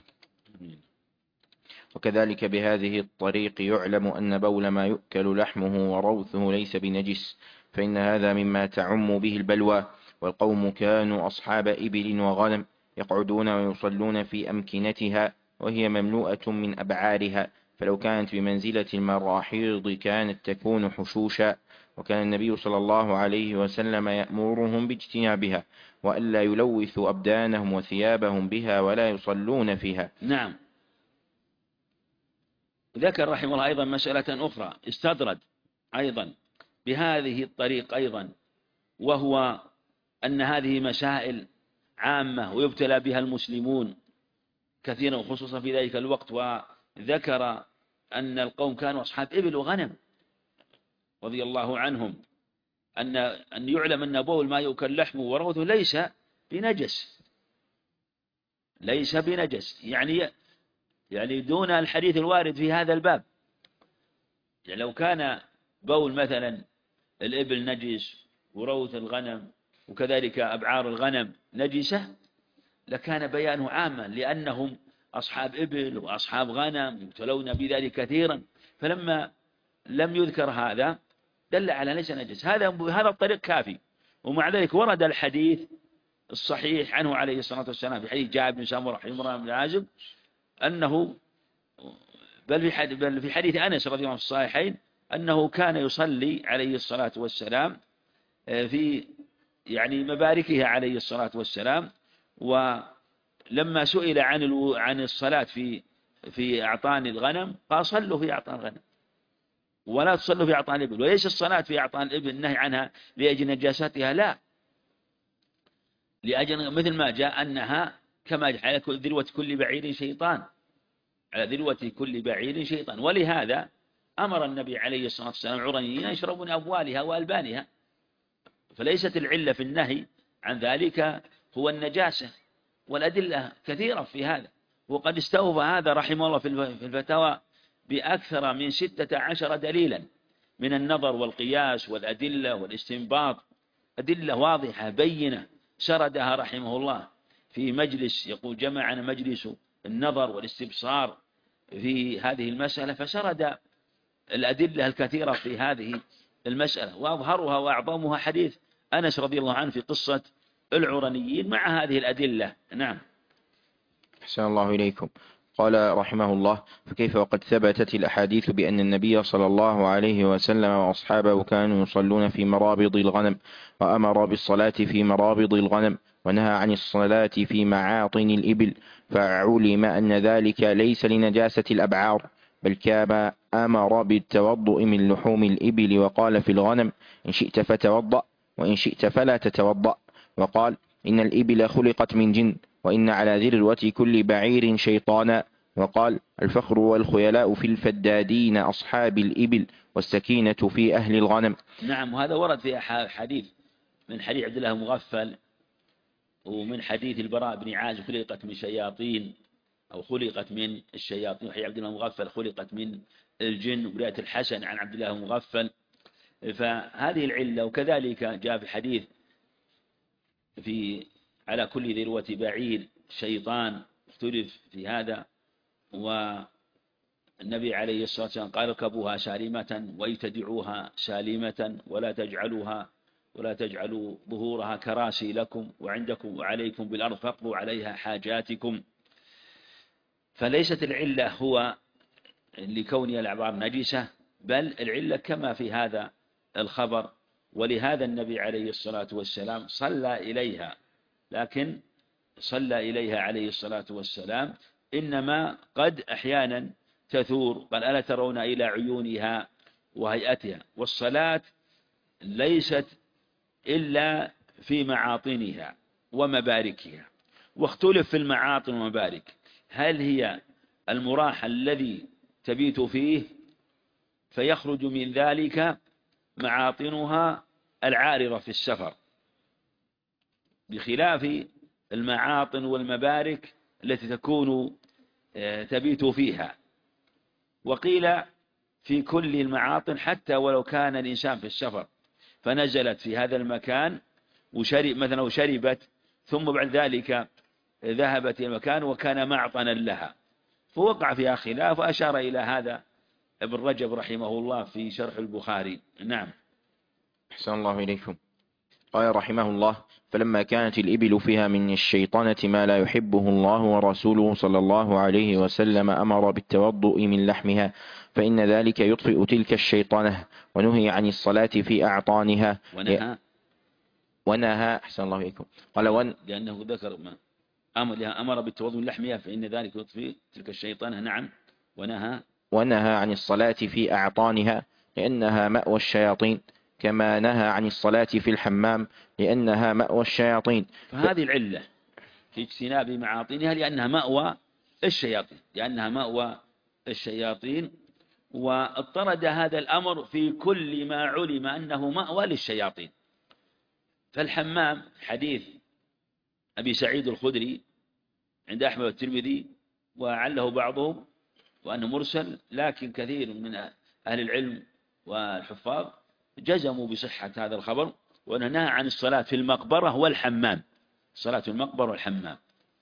وكذلك بهذه الطريق يعلم أن بول ما يؤكل لحمه وروثه ليس بنجس، فإن هذا مما تعم به البلوى. والقوم كانوا أصحاب إبل وغنم يقعدون ويصلون في أمكنتها وهي مملوءة من أبعارها، فلو كانت بمنزلة المراحيض كانت تكون حشوشا، وكان النبي صلى الله عليه وسلم يأمرهم باجتنابها وألا يلوثوا أبدانهم وثيابهم بها ولا يصلون فيها. نعم. ذكر رحمه الله أيضا مسألة أخرى استدرد أيضا بهذه الطريق أيضا، وهو أن هذه مسائل عامة ويبتلى بها المسلمون كثيرا وخصوصا في ذلك الوقت. وذكر أن القوم كانوا أصحاب إبل وغنم رضي الله عنهم، أن أن يعلم أن بول ما يؤكل لحمه وروثه ليس بنجس، ليس بنجس يعني يعني دون الحديث الوارد في هذا الباب. يعني لو كان بول مثلا الإبل نجس وروث الغنم وكذلك أبعار الغنم نجسة لكان بيانه عاما، لأنهم أصحاب إبل وأصحاب غنم يبتلون بذلك كثيرا، فلما لم يذكر هذا دل على ليس نجس. هذا هذا الطريق كافي. ومع ذلك ورد الحديث الصحيح عنه عليه الصلاة والسلام في حديث جابر بن سمرة رحمه بن عازب أنه بل في حديث, بل في حديث أنس رضي الله عنه في الصحيحين أنه كان يصلي عليه الصلاة والسلام في يعني مباركها عليه الصلاة والسلام، ولما سئل عن عن الصلاة في في أعطان الغنم قال صلوا في أعطان الغنم ولا تصلوا في أعطان الإبل. وليس الصلاة في أعطان الإبل النهي عنها لأجل نجاستها، لا، لأجل مثل ما جاء أنها كما على ذروة كل بعير شيطان، على ذروة كل بعير شيطان. ولهذا أمر النبي عليه الصلاة والسلام العرنيين يشربون أبوالها وألبانها، فليست العلة في النهي عن ذلك هو النجاسة، والأدلة كثيرة في هذا. وقد استوفى هذا رحمه الله في الفتاوى بأكثر من ستة عشر دليلا من النظر والقياس والأدلة والاستنباط، أدلة واضحة بينة سردها رحمه الله في مجلس يقول جمعنا مجلس النظر والاستبصار في هذه المسألة، فسرد الأدلة الكثيرة في هذه المسألة، وأظهرها وأعظمها حديث أنس رضي الله عنه في قصة العرنيين مع هذه الأدلة. نعم. أحسن الله إليكم. قال رحمه الله: فكيف وقد ثبتت الأحاديث بأن النبي صلى الله عليه وسلم وأصحابه كانوا يصلون في مرابض الغنم، وأمر بالصلاة في مرابض الغنم، ونهى عن الصلاة في معاطن الإبل، فعلم أن ذلك ليس لنجاسة الأبعار، بل كان أمر بالتوضؤ من لحوم الإبل، وقال في الغنم: إن شئت فتوضأ وإن شئت فلا تتوضأ، وقال: إن الإبل خلقت من جن، وإن على ذروة كل بعير شيطانا، وقال: الفخر والخيلاء في الفدادين أصحاب الإبل، والسكينة في أهل الغنم. نعم. وهذا ورد في حديث من حديث عبد الله مغفل، ومن حديث البراء بن عازب خلقت من شياطين أو خلقت من الشياطين، وحديث عبد الله مغفل خلقت من الجن، ورواية الحسن عن عبد الله مغفل. فهذه العلة. وكذلك جاء في حديث في على كل ذروة بعير شيطان، اختلف في هذا، والنبي عليه الصلاة والسلام قال: اركبوها سالمة وابتدعوها سالمة ولا تجعلوها ولا تجعلوا ظهورها كراسي لكم وعندكم وعليكم بالأرض فاقضوا عليها حاجاتكم. فليست العلة هو لكون الأعبار نجسة، بل العلة كما في هذا الخبر. ولهذا النبي عليه الصلاة والسلام صلى إليها، لكن صلى إليها عليه الصلاة والسلام إنما قد أحيانا تثور، قال: ألا ترون إلى عيونها وهيئتها. والصلاة ليست إلا في معاطنها ومباركها. واختلف في المعاطن والمبارك، هل هي المراح الذي تبيت فيه فيخرج من ذلك معاطنها العارضة في السفر، بخلاف المعاطن والمبارك التي تكون تبيت فيها. وقيل في كل المعاطن حتى ولو كان الإنسان في السفر فنزلت في هذا المكان وشرب مثلا وشربت ثم بعد ذلك ذهبت إلى المكان وكان معطنا لها، فوقع فيها خلاف، وأشار إلى هذا ابن رجب رحمه الله في شرح البخاري. نعم. أحسن الله إليكم. قال رحمه الله: فلما كانت الإبل فيها من الشيطنة ما لا يحبه الله ورسوله صلى الله عليه وسلم أمر بالتوضؤ من لحمها، فإن ذلك يطفئ تلك الشيطنة، ونهي عن الصلاة في أعطانها. ونهى ونهى أحسن الله إليكم. قال ون لأنه ذكر ما أمر, أمر بالتوضؤ من لحمها فإن ذلك يطفئ تلك الشيطنة. نعم. ونهى ونهى عن الصلاة في أعطانها لأنها مأوى الشياطين، كما نهى عن الصلاة في الحمام لأنها مأوى الشياطين. فهذه العلة في اجتناب معاطنها لأنها مأوى الشياطين لأنها مأوى الشياطين واضطرد هذا الأمر في كل ما علم أنه مأوى للشياطين. فالحمام حديث أبي سعيد الخدري عند أحمد والترمذي وعله بعضهم وأنه مرسل، لكن كثير من أهل العلم والحفاظ جزموا بصحة هذا الخبر، وأنه نهى عن الصلاة في المقبرة والحمام، صلاة المقبرة والحمام.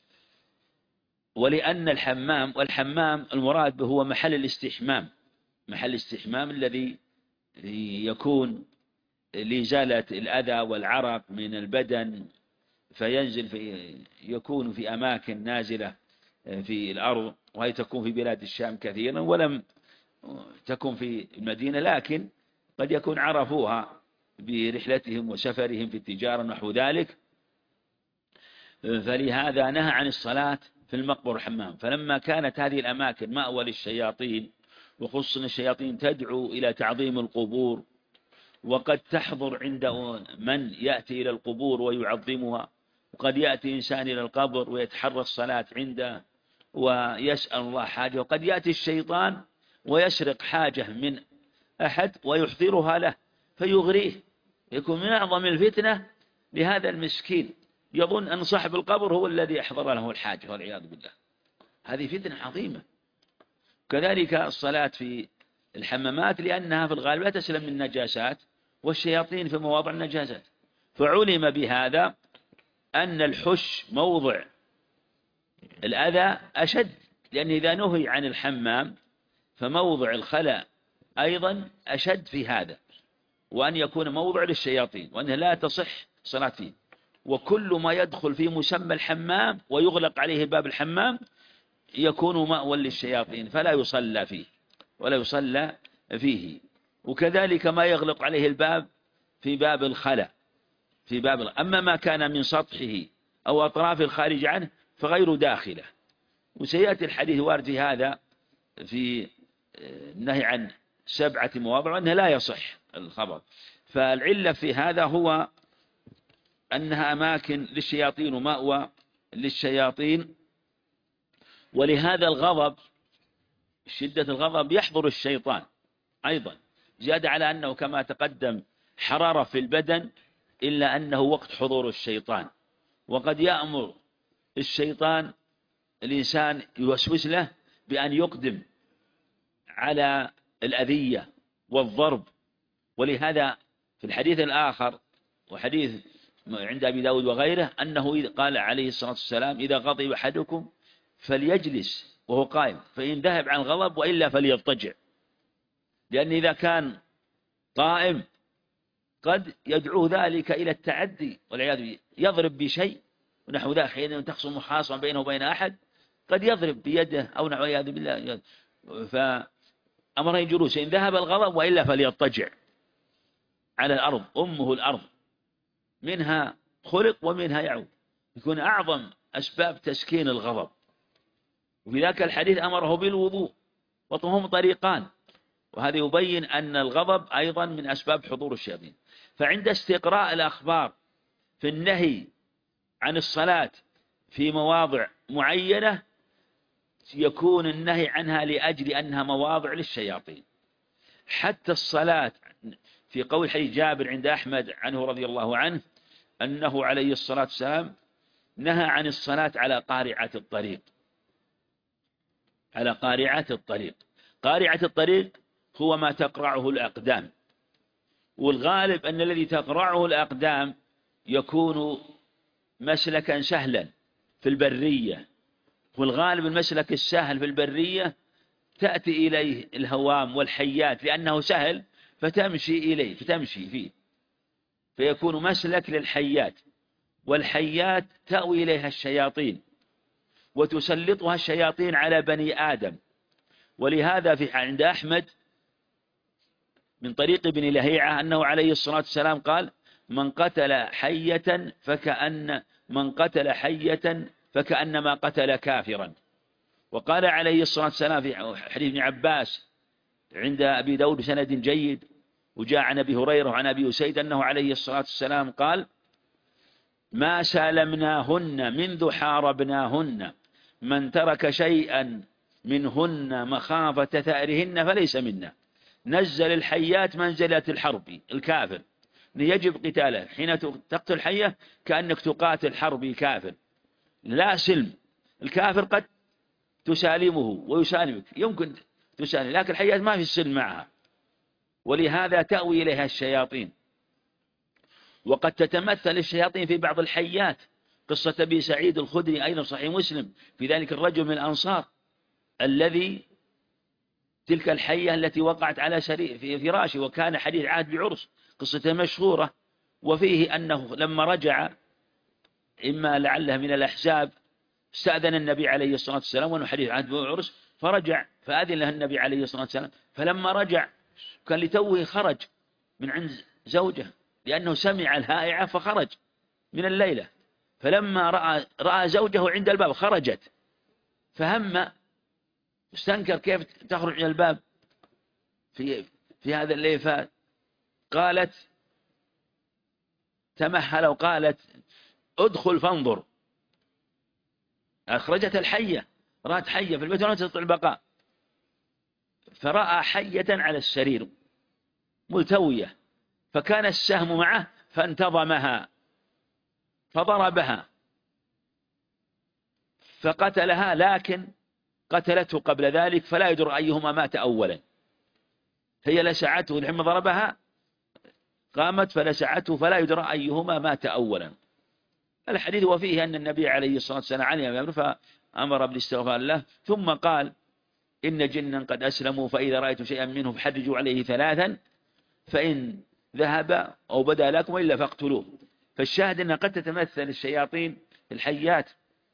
ولأن الحمام والحمام المراد به هو محل الاستحمام، محل الاستحمام الذي يكون لإزالة الأذى والعرق من البدن، فينزل في يكون في أماكن نازلة في الأرض، وهي تكون في بلاد الشام كثيرا ولم تكن في المدينة، لكن قد يكون عرفوها برحلتهم وسفرهم في التجارة نحو ذلك، فلهذا نهى عن الصلاة في المقبر والحمام. فلما كانت هذه الأماكن مأوى للشياطين، وخصوصا الشياطين تدعو إلى تعظيم القبور، وقد تحضر عند من يأتي إلى القبور ويعظمها، وقد يأتي إنسان إلى القبر ويتحرى الصلاة عنده ويسأل الله حاجة، وقد يأتي الشيطان ويسرق حاجة من أحد ويحضرها له فيغريه، يكون من أعظم الفتنة لهذا المسكين، يظن أن صاحب القبر هو الذي أحضر له الحاجة والعياذ بالله. هذه فتنة عظيمة. كذلك الصلاة في الحمامات لأنها في الغالب لا تسلم من النجاسات، والشياطين في مواضع النجاسات، فعلم بهذا أن الحش موضع الأذى أشد، لأن إذا نهي عن الحمام فموضع الخلاء أيضا أشد في هذا، وأن يكون موضع للشياطين، وأنه لا تصح صلاة فيه. وكل ما يدخل في مسمى الحمام ويغلق عليه باب الحمام يكون مأوى للشياطين فلا يصلى فيه ولا يصلى فيه. وكذلك ما يغلق عليه الباب في باب الخلاء في باب الخلاء. أما ما كان من سطحه أو أطراف الخارج عنه فغير داخله. وسيأتي الحديث وارد في هذا في النهي عن سبعة مواضع وأنه لا يصح الخبر. فالعلة في هذا هو أنها أماكن للشياطين ومأوى للشياطين. ولهذا الغضب، شدة الغضب يحضر الشيطان أيضا، زيادة على أنه كما تقدم حرارة في البدن، إلا أنه وقت حضور الشيطان، وقد يأمر الشيطان الإنسان يوسوس له بأن يقدم على الأذية والضرب. ولهذا في الحديث الآخر وحديث عند أبي داود وغيره أنه قال عليه الصلاة والسلام: إذا غضب أحدكم فليجلس وهو قائم، فإن ذهب عن الغضب وإلا فليضطجع، لأن إذا كان قائم قد يدعو ذلك إلى التعدي والعياذ بالله، يضرب بشيء ونحو ذلك، حين تحصل محاصرة بينه وبين أحد قد يضرب بيده أو نحو والعياذ بالله. فأمره جلوس، إن ذهب الغضب وإلا فليضطجع على الأرض، أمه الأرض منها خلق ومنها يعود، يكون أعظم أسباب تسكين الغضب. وفي ذاك الحديث أمره بالوضوء، وهم طريقان، وهذا يبين أن الغضب أيضا من أسباب حضور الشياطين. فعند استقراء الأخبار في النهي عن الصلاة في مواضع معينة يكون النهي عنها لأجل أنها مواضع للشياطين. حتى الصلاة في قول حديث جابر عند أحمد عنه رضي الله عنه أنه عليه الصلاة والسلام نهى عن الصلاة على قارعة الطريق، على قارعة الطريق. قارعة الطريق هو ما تقرعه الأقدام، والغالب أن الذي تقرعه الأقدام يكون مسلكا سهلا في البرية، والغالب المسلك السهل في البرية تأتي إليه الهوام والحيات لأنه سهل فتمشي إليه فتمشي فيه. فيكون مسلك للحيات، والحيات تأوي إليها الشياطين وتسلطها الشياطين على بني آدم. ولهذا في عند أحمد من طريق ابن لهيعة أنه عليه الصلاة والسلام قال: من قتل حية فكأن من قتل حية فكأنما قتل كافرا. وقال عليه الصلاة والسلام في حديث ابن عباس عند أبي داود بسند جيد، وجاء عن أبي هريرة وعن أبي أسيد أنه عليه الصلاة والسلام قال: ما سالمناهن منذ حاربناهن، من ترك شيئا منهن مخافة ثأرهن فليس منا. نزل الحيات منزلة الحرب الكافر، يجب قتاله. حين تقتل حية كأنك تقاتل حربي كافر، لا سلم. الكافر قد تسالمه ويسالمك، يمكن تسالم، لكن الحيات ما في السلم معها، ولهذا تأوي إليها الشياطين. وقد تتمثل الشياطين في بعض الحيات، قصة أبي سعيد الخدري أيضا صحيح مسلم، في ذلك الرجل من الأنصار الذي تلك الحية التي وقعت على سرير في فراشه، وكان حديث عهد بعرس، قصة مشهورة. وفيه أنه لما رجع إما لعله من الأحزاب استأذن النبي عليه الصلاة والسلام، وأنه حديث عهد بعرس، فرجع فأذن له النبي عليه الصلاة والسلام. فلما رجع كان لتوه خرج من عند زوجه، لأنه سمع الهائعة فخرج من الليلة، فلما رأى, رأى زوجه عند الباب خرجت، فهم استنكر كيف تخرج من الباب في, في هذا الليل. فقالت تمهل وقالت: ادخل فانظر. أخرجت الحية، رأت حية في البيت ولا تستطيع البقاء، فرأى حية على السرير ملتوية، فكان السهم معه فانتظمها فضربها فقتلها، لكن قتلته قبل ذلك، فلا يدرى أيهما مات أولا. هي لسعته لما ضربها، قامت فلسعته، فلا يدرى أيهما مات أولا. الحديث وفيه أن النبي عليه الصلاة والسلام علم فأمر بالاستغفار له، ثم قال: إن جنا قد أسلموا، فإذا رأيتم شيئا منه فحرجوا عليه ثلاثا، فإن ذهب أو بدا لكم إلا فاقتلوه. فالشاهد أنها قد تتمثل الشياطين الحيات.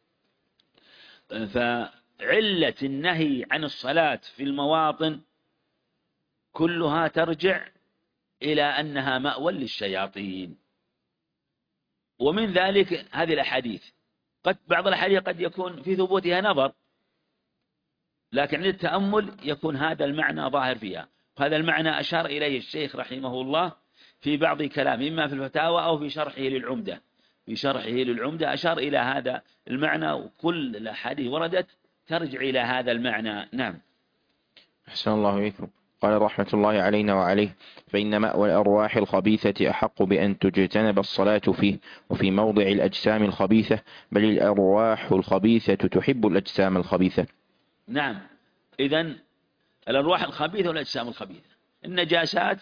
فعلة النهي عن الصلاة في المواطن كلها ترجع إلى أنها مأوى للشياطين. ومن ذلك هذه الأحاديث، قد بعض الأحاديث قد يكون في ثبوتها نظر، لكن للتأمل يكون هذا المعنى ظاهر فيها. وهذا المعنى أشار إليه الشيخ رحمه الله في بعض كلام، إما في الفتاوى أو في شرحه للعمدة. في شرحه للعمدة أشار إلى هذا المعنى، وكل الأحاديث وردت ترجع إلى هذا المعنى. نعم. أحسن الله إليكم. قال رحمة الله علينا وعليه: فإن مأوى الأرواح الخبيثة أحق بأن تجتنب الصلاة فيه، وفي موضع الأجسام الخبيثة، بل الأرواح الخبيثة تحب الأجسام الخبيثة. نعم. إذن الأرواح الخبيثة والأجسام الخبيثة، النجاسات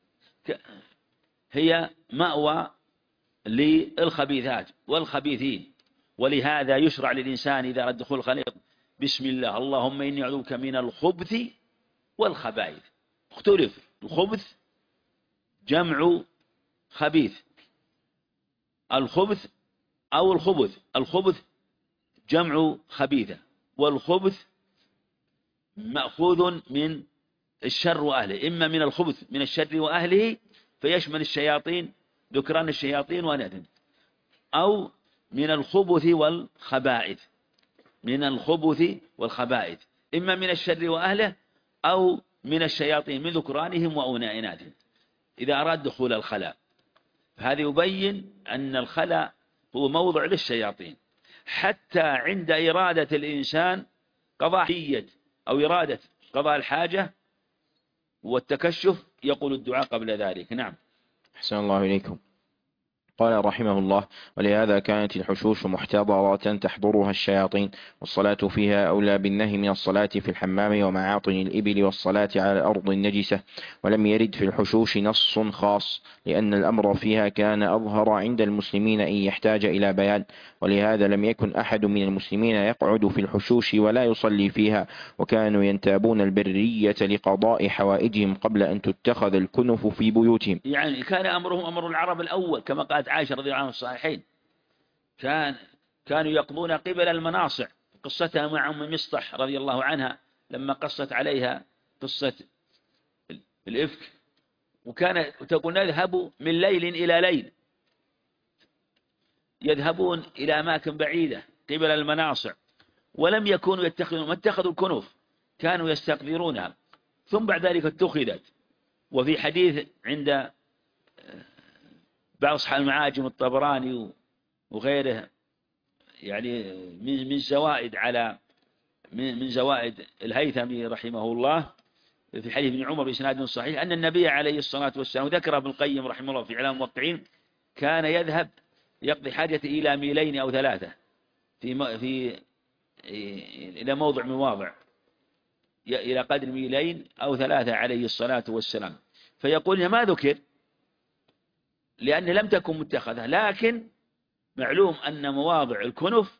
هي مأوى للخبيثات والخبيثين، ولهذا يشرع للإنسان إذا أراد دخول الخليط: بسم الله، اللهم إني أعوذ من الخبث والخبائث. اختلف، الخبث جمع خبيث، الخبث أو الخبث، الخبث جمع خبيثة، والخبث مأخوذ من الشر وأهله، إما من الخبث من الشر وأهله فيشمل الشياطين، ذكران الشياطين وأناثهم، أو من الخبث والخبائث، من الخبث والخبائث، إما من الشر وأهله أو من الشياطين من ذكرانهم وأناثهم إذا أراد دخول الخلاء. هذا يبين أن الخلاء هو موضع للشياطين، حتى عند إرادة الإنسان قضاء حية أو إرادة قضاء الحاجة والتكشف يقول الدعاء قبل ذلك. نعم. أحسن الله إليكم. قال رحمه الله: ولهذا كانت الحشوش محتضرة تحضرها الشياطين، والصلاة فيها أولى بالنهي من الصلاة في الحمام ومعاطن الإبل والصلاة على الأرض النجسة. ولم يرد في الحشوش نص خاص، لأن الأمر فيها كان أظهر عند المسلمين إن يحتاج إلى بيان، ولهذا لم يكن أحد من المسلمين يقعد في الحشوش ولا يصلي فيها، وكانوا ينتابون البرية لقضاء حوائجهم قبل أن تتخذ الكنف في بيوتهم. يعني كان أمرهم أمر العرب الأول، كما قالت عائشة رضي الله عنها في الصحيحين، كان كانوا يقضون قبل المناصع. قصتها مع أم مصطح رضي الله عنها لما قصت عليها قصة الإفك، وكان تقول: نذهب من ليل إلى ليل، يذهبون إلى أماكن بعيدة قبل المناصع، ولم يكونوا يتخذون، ما اتخذوا الكنوف، كانوا يستقذرونها، ثم بعد ذلك اتخذت. وفي حديث عند بعض أصحاب المعاجم الطبراني وغيره، يعني من زوائد على من زوائد الهيثمي رحمه الله في حديث ابن عمر بإسناد صحيح، أن النبي عليه الصلاة والسلام، ذكر ابن القيم رحمه الله في إعلام الموقعين، كان يذهب يقضي حاجة إلى ميلين أو ثلاثة في في إلى موضع مواضع، إلى قدر ميلين أو ثلاثة عليه الصلاة والسلام. فيقول ما ذكر لأن لم تكن متخذة، لكن معلوم أن مواضع الكنف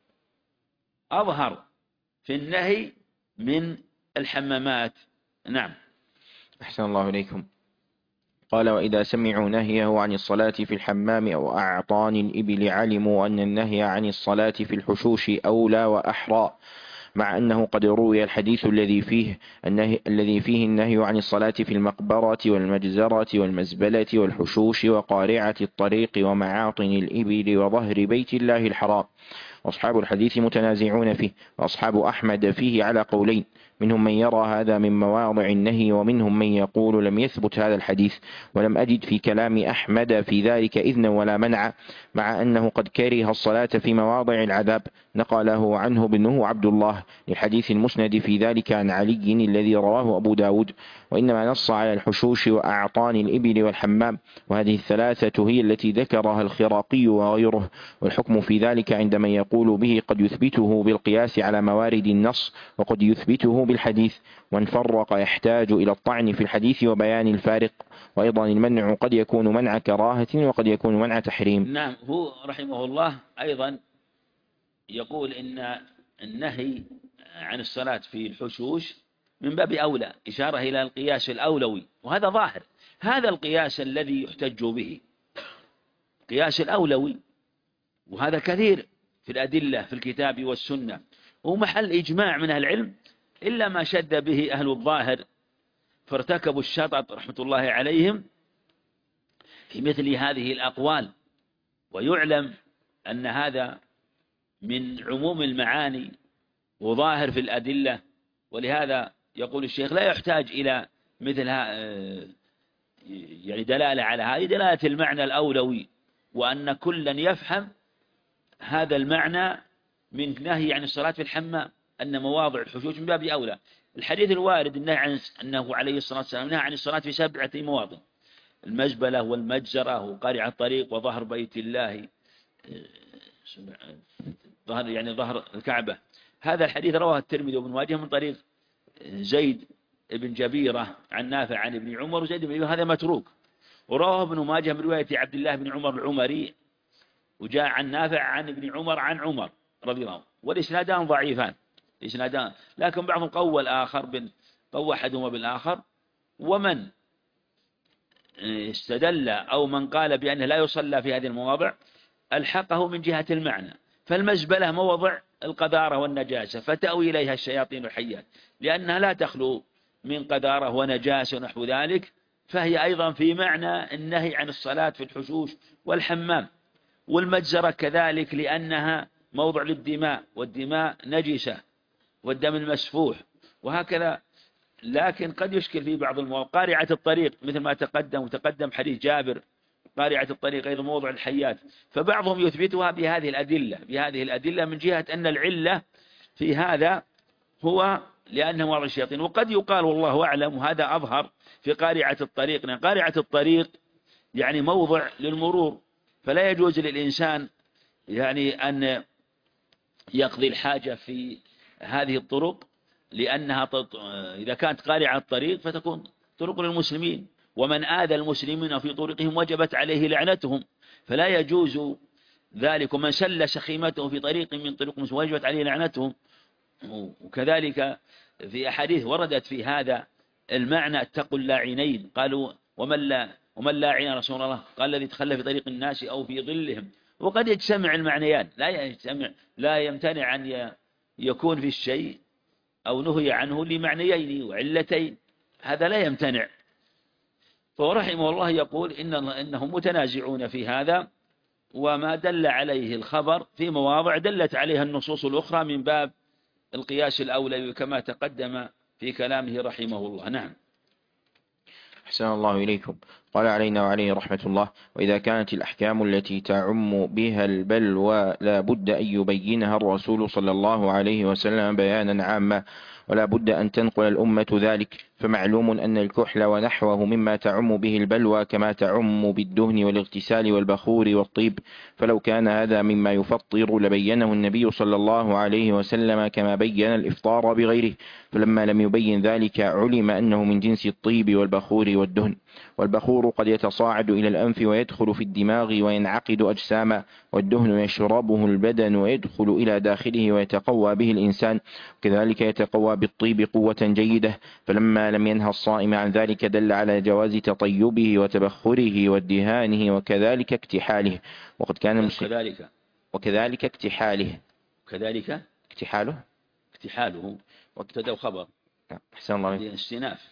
أظهر في النهي من الحمامات. نعم. أحسن الله إليكم. قال: وإذا سمعوا نهيه عن الصلاة في الحمام أو أعطان الإبل علموا أن النهي عن الصلاة في الحشوش أولى وأحرى، مع أنه قد روي الحديث الذي فيه النهي الذي فيه النهي عن الصلاة في المقبرة والمجزرة والمزبلة والحشوش وقارعة الطريق ومعاطن الإبل وظهر بيت الله الحرام. أصحاب الحديث متنازعون فيه، وأصحاب أحمد فيه على قولين، منهم من يرى هذا من مواضع النهي، ومنهم من يقول لم يثبت هذا الحديث، ولم أجد في كلام أحمد في ذلك إذنا ولا منع، مع أنه قد كره الصلاة في مواضع العذاب، نقله عنه ابنه عبد الله لحديث المسند في ذلك عن علي الذي رواه أبو داود، وإنما نص على الحشوش وأعطان الإبل والحمام، وهذه الثلاثة هي التي ذكرها الخراقي وغيره، والحكم في ذلك عند من يقول به قد يثبته بالقياس على موارد النص، وقد يثبته بالحديث، وان فرق يحتاج إلى الطعن في الحديث وبيان الفارق. وأيضا المنع قد يكون منع كراهة وقد يكون منع تحريم. نعم. هو رحمه الله أيضا يقول إن النهي عن الصلاة في الحشوش من باب أولى، إشارة إلى القياس الأولوي، وهذا ظاهر، هذا القياس الذي يحتج به، قياس الأولوي، وهذا كثير في الأدلة في الكتاب والسنة، ومحل إجماع من أهل العلم، إلا ما شد به أهل الظاهر فارتكبوا الشطط رحمة الله عليهم في مثل هذه الأقوال. ويعلم أن هذا من عموم المعاني وظاهر في الأدلة، ولهذا يقول الشيخ لا يحتاج إلى مثل يعني دلالة على هذه، دلالة المعنى الأولوي، وأن كلا يفهم هذا المعنى من نهي عن الصلاة في الحمام، أن مواضع الحشوش من باب أولى. الحديث الوارد النهي عن أنه عليه الصلاة والسلام نهى عن الصلاة في سبعة مواضع: المزبلة والمجزرة وقارع الطريق وظهر بيت الله، ظهر يعني ظهر الكعبة. هذا الحديث رواه الترمذي وابن ماجه من طريق زيد بن جبيرة عن نافع عن ابن عمر، وزيد بن جبيرة هذا متروك، ورواه ابن ماجه من رواية عبد الله بن عمر العمري، وجاء عن نافع عن ابن عمر عن عمر رضي الله عنه، والإسنادان ضعيفان الإسنادان، لكن بعضهم قوى الآخر بن قوى أحدهما بالآخر. ومن استدل أو من قال بأنه لا يصلى في هذه المواضع الحقه من جهة المعنى. فالمزبلة موضع القذارة والنجاسة، فتأوي إليها الشياطين الحيات، لأنها لا تخلو من قذارة ونجاسة ونحو ذلك، فهي أيضا في معنى النهي عن الصلاة في الحشوش والحمام. والمجزرة كذلك، لأنها موضع للدماء، والدماء نجسة، والدم المسفوح، وهكذا. لكن قد يشكل في بعض المواضع. قارعة الطريق مثل ما تقدم وتقدم حديث جابر، قارعة الطريق أيضا موضع الحيات، فبعضهم يثبتها بهذه الأدلة بهذه الأدلة من جهة أن العلة في هذا هو لأنه موضع الشياطين. وقد يقال والله أعلم، وهذا أظهر في قارعة الطريق، قارعة الطريق يعني موضع للمرور، فلا يجوز للإنسان يعني أن يقضي الحاجة في هذه الطرق، لأنها تط... إذا كانت قارعة الطريق فتكون طرق للمسلمين، ومن آذى المسلمين في طرقهم وجبت عليه لعنتهم، فلا يجوز ذلك. ومن سل سخيمته في طريق من طرق المسلمين وجبت عليه لعنتهم. وكذلك في أحاديث وردت في هذا المعنى: اتقوا اللاعنين. قالوا ومن لا ومن لاعن يا رسول الله؟ قال الذي تخلى في طريق الناس أو في ظلهم. وقد يجتمع المعنيان، لا يجتمع لا يمتنع أن يكون في الشيء أو نهي عنه لمعنيين وعلتين، هذا لا يمتنع. فرحمه الله يقول إن إنهم متنازعون في هذا، وما دل عليه الخبر في مواضع دلت عليها النصوص الأخرى من باب القياس الأولى كما تقدم في كلامه رحمه الله. نعم. أحسن الله إليكم. قال علينا وعليه رحمة الله: وإذا كانت الأحكام التي تعم بها البلوى لا بد أن يبينها الرسول صلى الله عليه وسلم بيانا عاما، ولا بد أن تنقل الأمة ذلك، فمعلوم أن الكحل ونحوه مما تعم به البلوى كما تعم بالدهن والاغتسال والبخور والطيب، فلو كان هذا مما يفطر لبينه النبي صلى الله عليه وسلم كما بين الإفطار بغيره، فلما لم يبين ذلك علم أنه من جنس الطيب والبخور والدهن. والبخور قد يتصاعد إلى الأنف ويدخل في الدماغ وينعقد أجساما، والدهن يشربه البدن ويدخل إلى داخله ويتقوى به الإنسان، كذلك يتقوى بالطيب قوة جيدة. فلما لم ينهى الصائم عن ذلك دل على جواز تطيبه وتبخره وادهانه وكذلك اكتحاله. وقد كان المسلم وكذلك وكذلك اكتحاله كذلك اكتحاله اكتحاله وابتدأ خبر. أحسن الله عليك. استئناف.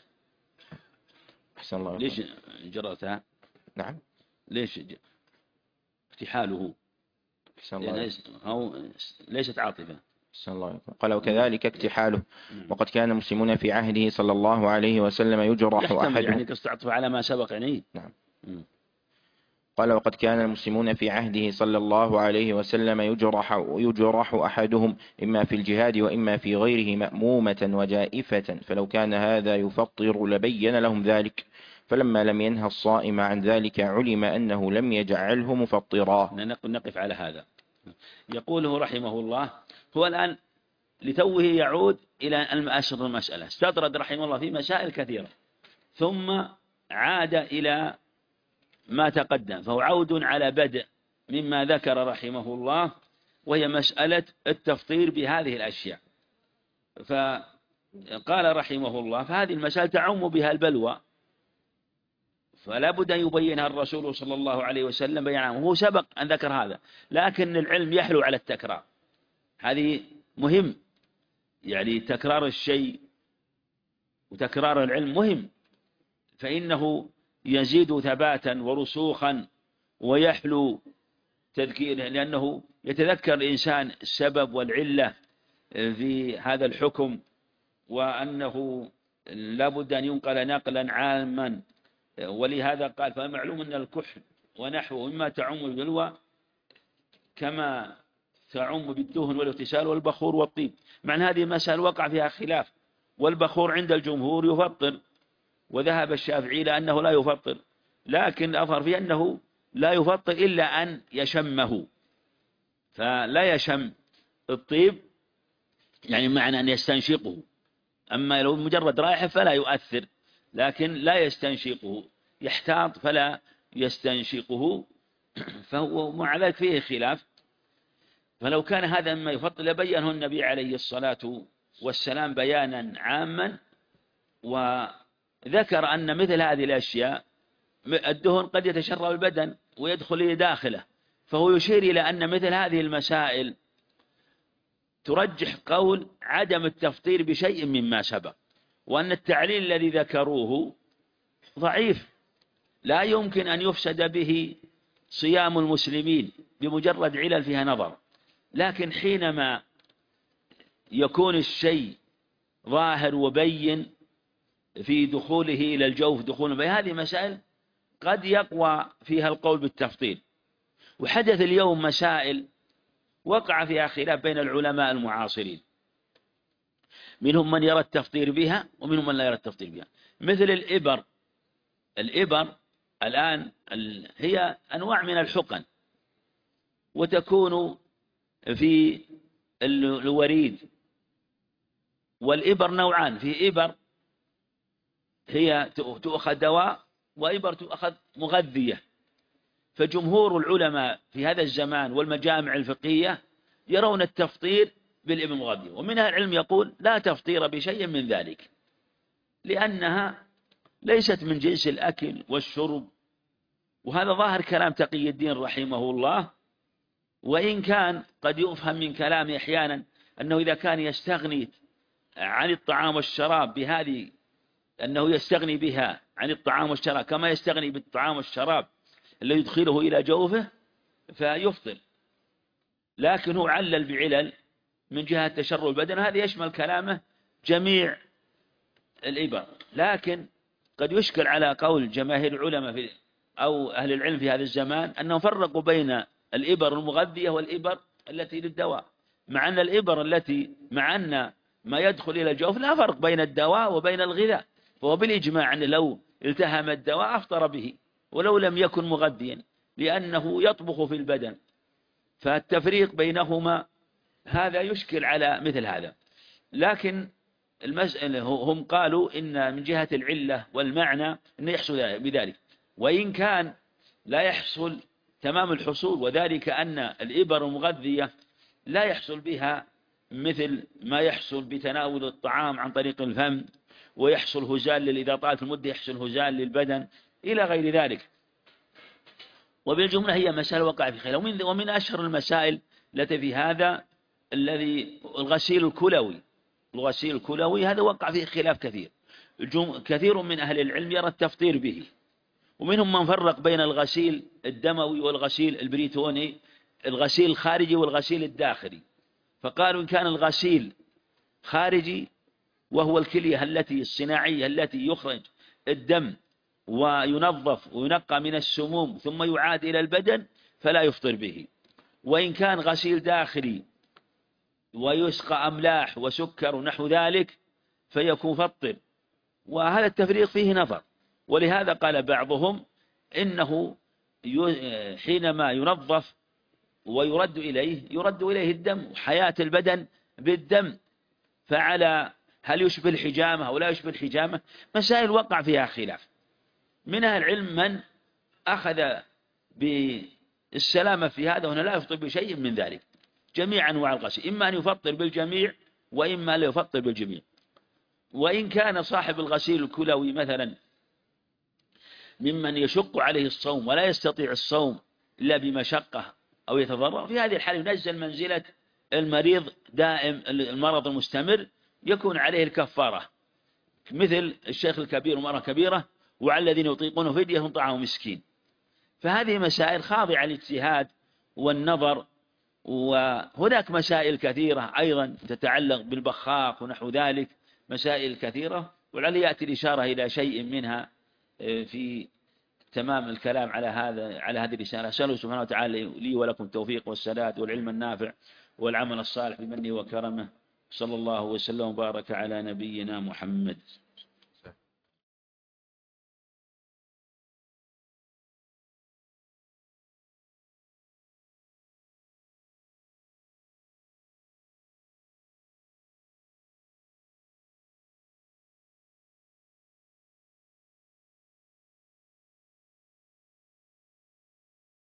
أحسن الله عليك. ليش جرتها؟ نعم. ليش ج... اكتحاله؟ أحسن الله عليك. أو ليست عاطفة. أحسن الله عليك. قال وكذلك اكتحاله. وقد كان المسلمون في عهده صلى الله عليه وسلم يجرح أحدهم، يعني تستعطف على ما سبق يعني. نعم. م. قال وقد كان المسلمون في عهده صلى الله عليه وسلم يجرح, يجرح أحدهم إما في الجهاد وإما في غيره مأمومة وجائفة، فلو كان هذا يفطر لبين لهم ذلك، فلما لم ينهى الصائم عن ذلك علم أنه لم يجعله مفطرا. نقف على هذا. يقوله رحمه الله: هو الآن لتوه يعود إلى أصل المسألة، استطرد رحمه الله في مسائل كثيرة ثم عاد إلى ما تقدم، فهو عود على بدء مما ذكر رحمه الله، وهي مسألة التفطير بهذه الأشياء. فقال رحمه الله: فهذه المسألة تعم بها البلوى، فلا بد أن يبينها الرسول صلى الله عليه وسلم بيانا، وهو سبق أن ذكر هذا، لكن العلم يحلو على التكرار، هذه مهم، يعني تكرار الشيء وتكرار العلم مهم، فإنه يزيد ثباتا ورسوخا ويحلو تذكيره، لأنه يتذكر الإنسان السبب والعلة في هذا الحكم، وأنه لا بد أن ينقل نقلا عاما. ولهذا قال: فمعلوم أن الكحل ونحوه مما تعم البلوى كما تعم بالدهن والاغتسال والبخور والطيب. معنى هذه المسألة وقع فيها خلاف، والبخور عند الجمهور يفطر، وذهب الشافعي إلى أنه لا يفطر، لكن الأظهر فيه أنه لا يفطر إلا أن يشمه، فلا يشم الطيب يعني معنى أن يستنشقه، أما لو مجرد رائحة فلا يؤثر، لكن لا يستنشقه، يحتاط فلا يستنشقه، فهو مع ذلك فيه خلاف. فلو كان هذا مما يفطر لبينه النبي عليه الصلاة والسلام بيانا عاما، وذكر أن مثل هذه الأشياء الدهن قد يتشرب البدن ويدخل إلى داخله، فهو يشير إلى أن مثل هذه المسائل ترجح قول عدم التفطير بشيء مما سبق، وأن التعليل الذي ذكروه ضعيف لا يمكن أن يفسد به صيام المسلمين بمجرد علل فيها نظر، لكن حينما يكون الشيء ظاهر وبين في دخوله إلى الجوف دخول بين، هذه مسائل قد يقوى فيها القول بالتفطير. وحدث اليوم مسائل وقع فيها خلاف بين العلماء المعاصرين، منهم من يرى التفطير بها ومنهم من لا يرى التفطير بها، مثل الإبر. الإبر الآن هي أنواع من الحقن، وتكون في الوريد. والإبر نوعان، في إبر هي تؤخذ دواء وإبر تؤخذ مغذية. فجمهور العلماء في هذا الزمان والمجامع الفقهية يرون التفطير بالإبر المغذية، ومنها العلم يقول لا تفطير بشيء من ذلك، لأنها ليست من جنس الأكل والشرب. وهذا ظاهر كلام تقي الدين رحمه الله، وإن كان قد يفهم من كلامه أحيانا أنه إذا كان يستغني عن الطعام والشراب بهذه، أنه يستغني بها عن الطعام والشراب كما يستغني بالطعام والشراب الذي يدخله إلى جوفه فيفطر، لكن هو علل بعلل من جهة تشرب البدن، هذا يشمل كلامه جميع الإبر. لكن قد يشكل على قول جماهير العلماء في أو أهل العلم في هذا الزمان أنهم فرقوا بين الإبر المغذية والإبر التي للدواء، مع أن الإبر التي مع أن ما يدخل إلى الجوف لا فرق بين الدواء وبين الغذاء، فهو بالإجماع أن لو التهم الدواء أفطر به ولو لم يكن مغذيا، لأنه يطبخ في البدن. فالتفريق بينهما هذا يشكل على مثل هذا. لكن المسألة هم قالوا إن من جهة العلة والمعنى أن يحصل بذلك، وإن كان لا يحصل تمام الحصول، وذلك أن الإبر المغذية لا يحصل بها مثل ما يحصل بتناول الطعام عن طريق الفم، ويحصل هزال إذا طالت المدة يحصل هزال للبدن إلى غير ذلك. وبالجملة هي مسألة وقع في خلاف. ومن, ومن أشهر المسائل التي في هذا الذي الغسيل الكلوي. الغسيل الكلوي هذا وقع فيه خلاف كثير. كثير من أهل العلم يرى التفطير به، ومنهم من فرق بين الغسيل الدموي والغسيل البريتوني، الغسيل الخارجي والغسيل الداخلي. فقالوا إن كان الغسيل خارجي وهو الكلية التي الصناعية التي يخرج الدم وينظف وينقى من السموم ثم يعاد إلى البدن فلا يفطر به. وإن كان غسيل داخلي ويسقى أملاح وسكر ونحو ذلك فيكون فطر. وهذا التفريق فيه نظر، ولهذا قال بعضهم إنه حينما ينظف ويرد إليه يرد إليه الدم وحياة البدن بالدم، فعلى هل يشبه الحجامة أو لا يشبه الحجامة مسائل وقع فيها خلاف. من أهل العلم من أخذ بالسلامة في هذا، وهنا لا يفطر بشيء من ذلك جميع أنواع الغسل، إما أن يفطر بالجميع وإما لا يفطر بالجميع. وإن كان صاحب الغسيل الكلوي مثلا ممن يشق عليه الصوم ولا يستطيع الصوم إلا بمشقة أو يتضرر، في هذه الحالة ينزل منزلة المريض دائم المرض المستمر، يكون عليه الكفارة مثل الشيخ الكبير ومرأة كبيرة، وعلى الذين يطيقونه فدية طعام مسكين. فهذه مسائل خاضعة للاجتهاد والنظر. وهناك مسائل كثيرة أيضا تتعلق بالبخاخ ونحو ذلك، مسائل كثيرة، ولعل يأتي الإشارة إلى شيء منها في تمام الكلام على هذا على هذه الرسالة. أسأله سبحانه وتعالى لي ولكم التوفيق والسداد والعلم النافع والعمل الصالح بمنه وكرمه. صلى الله وسلم وبارك على نبينا محمد.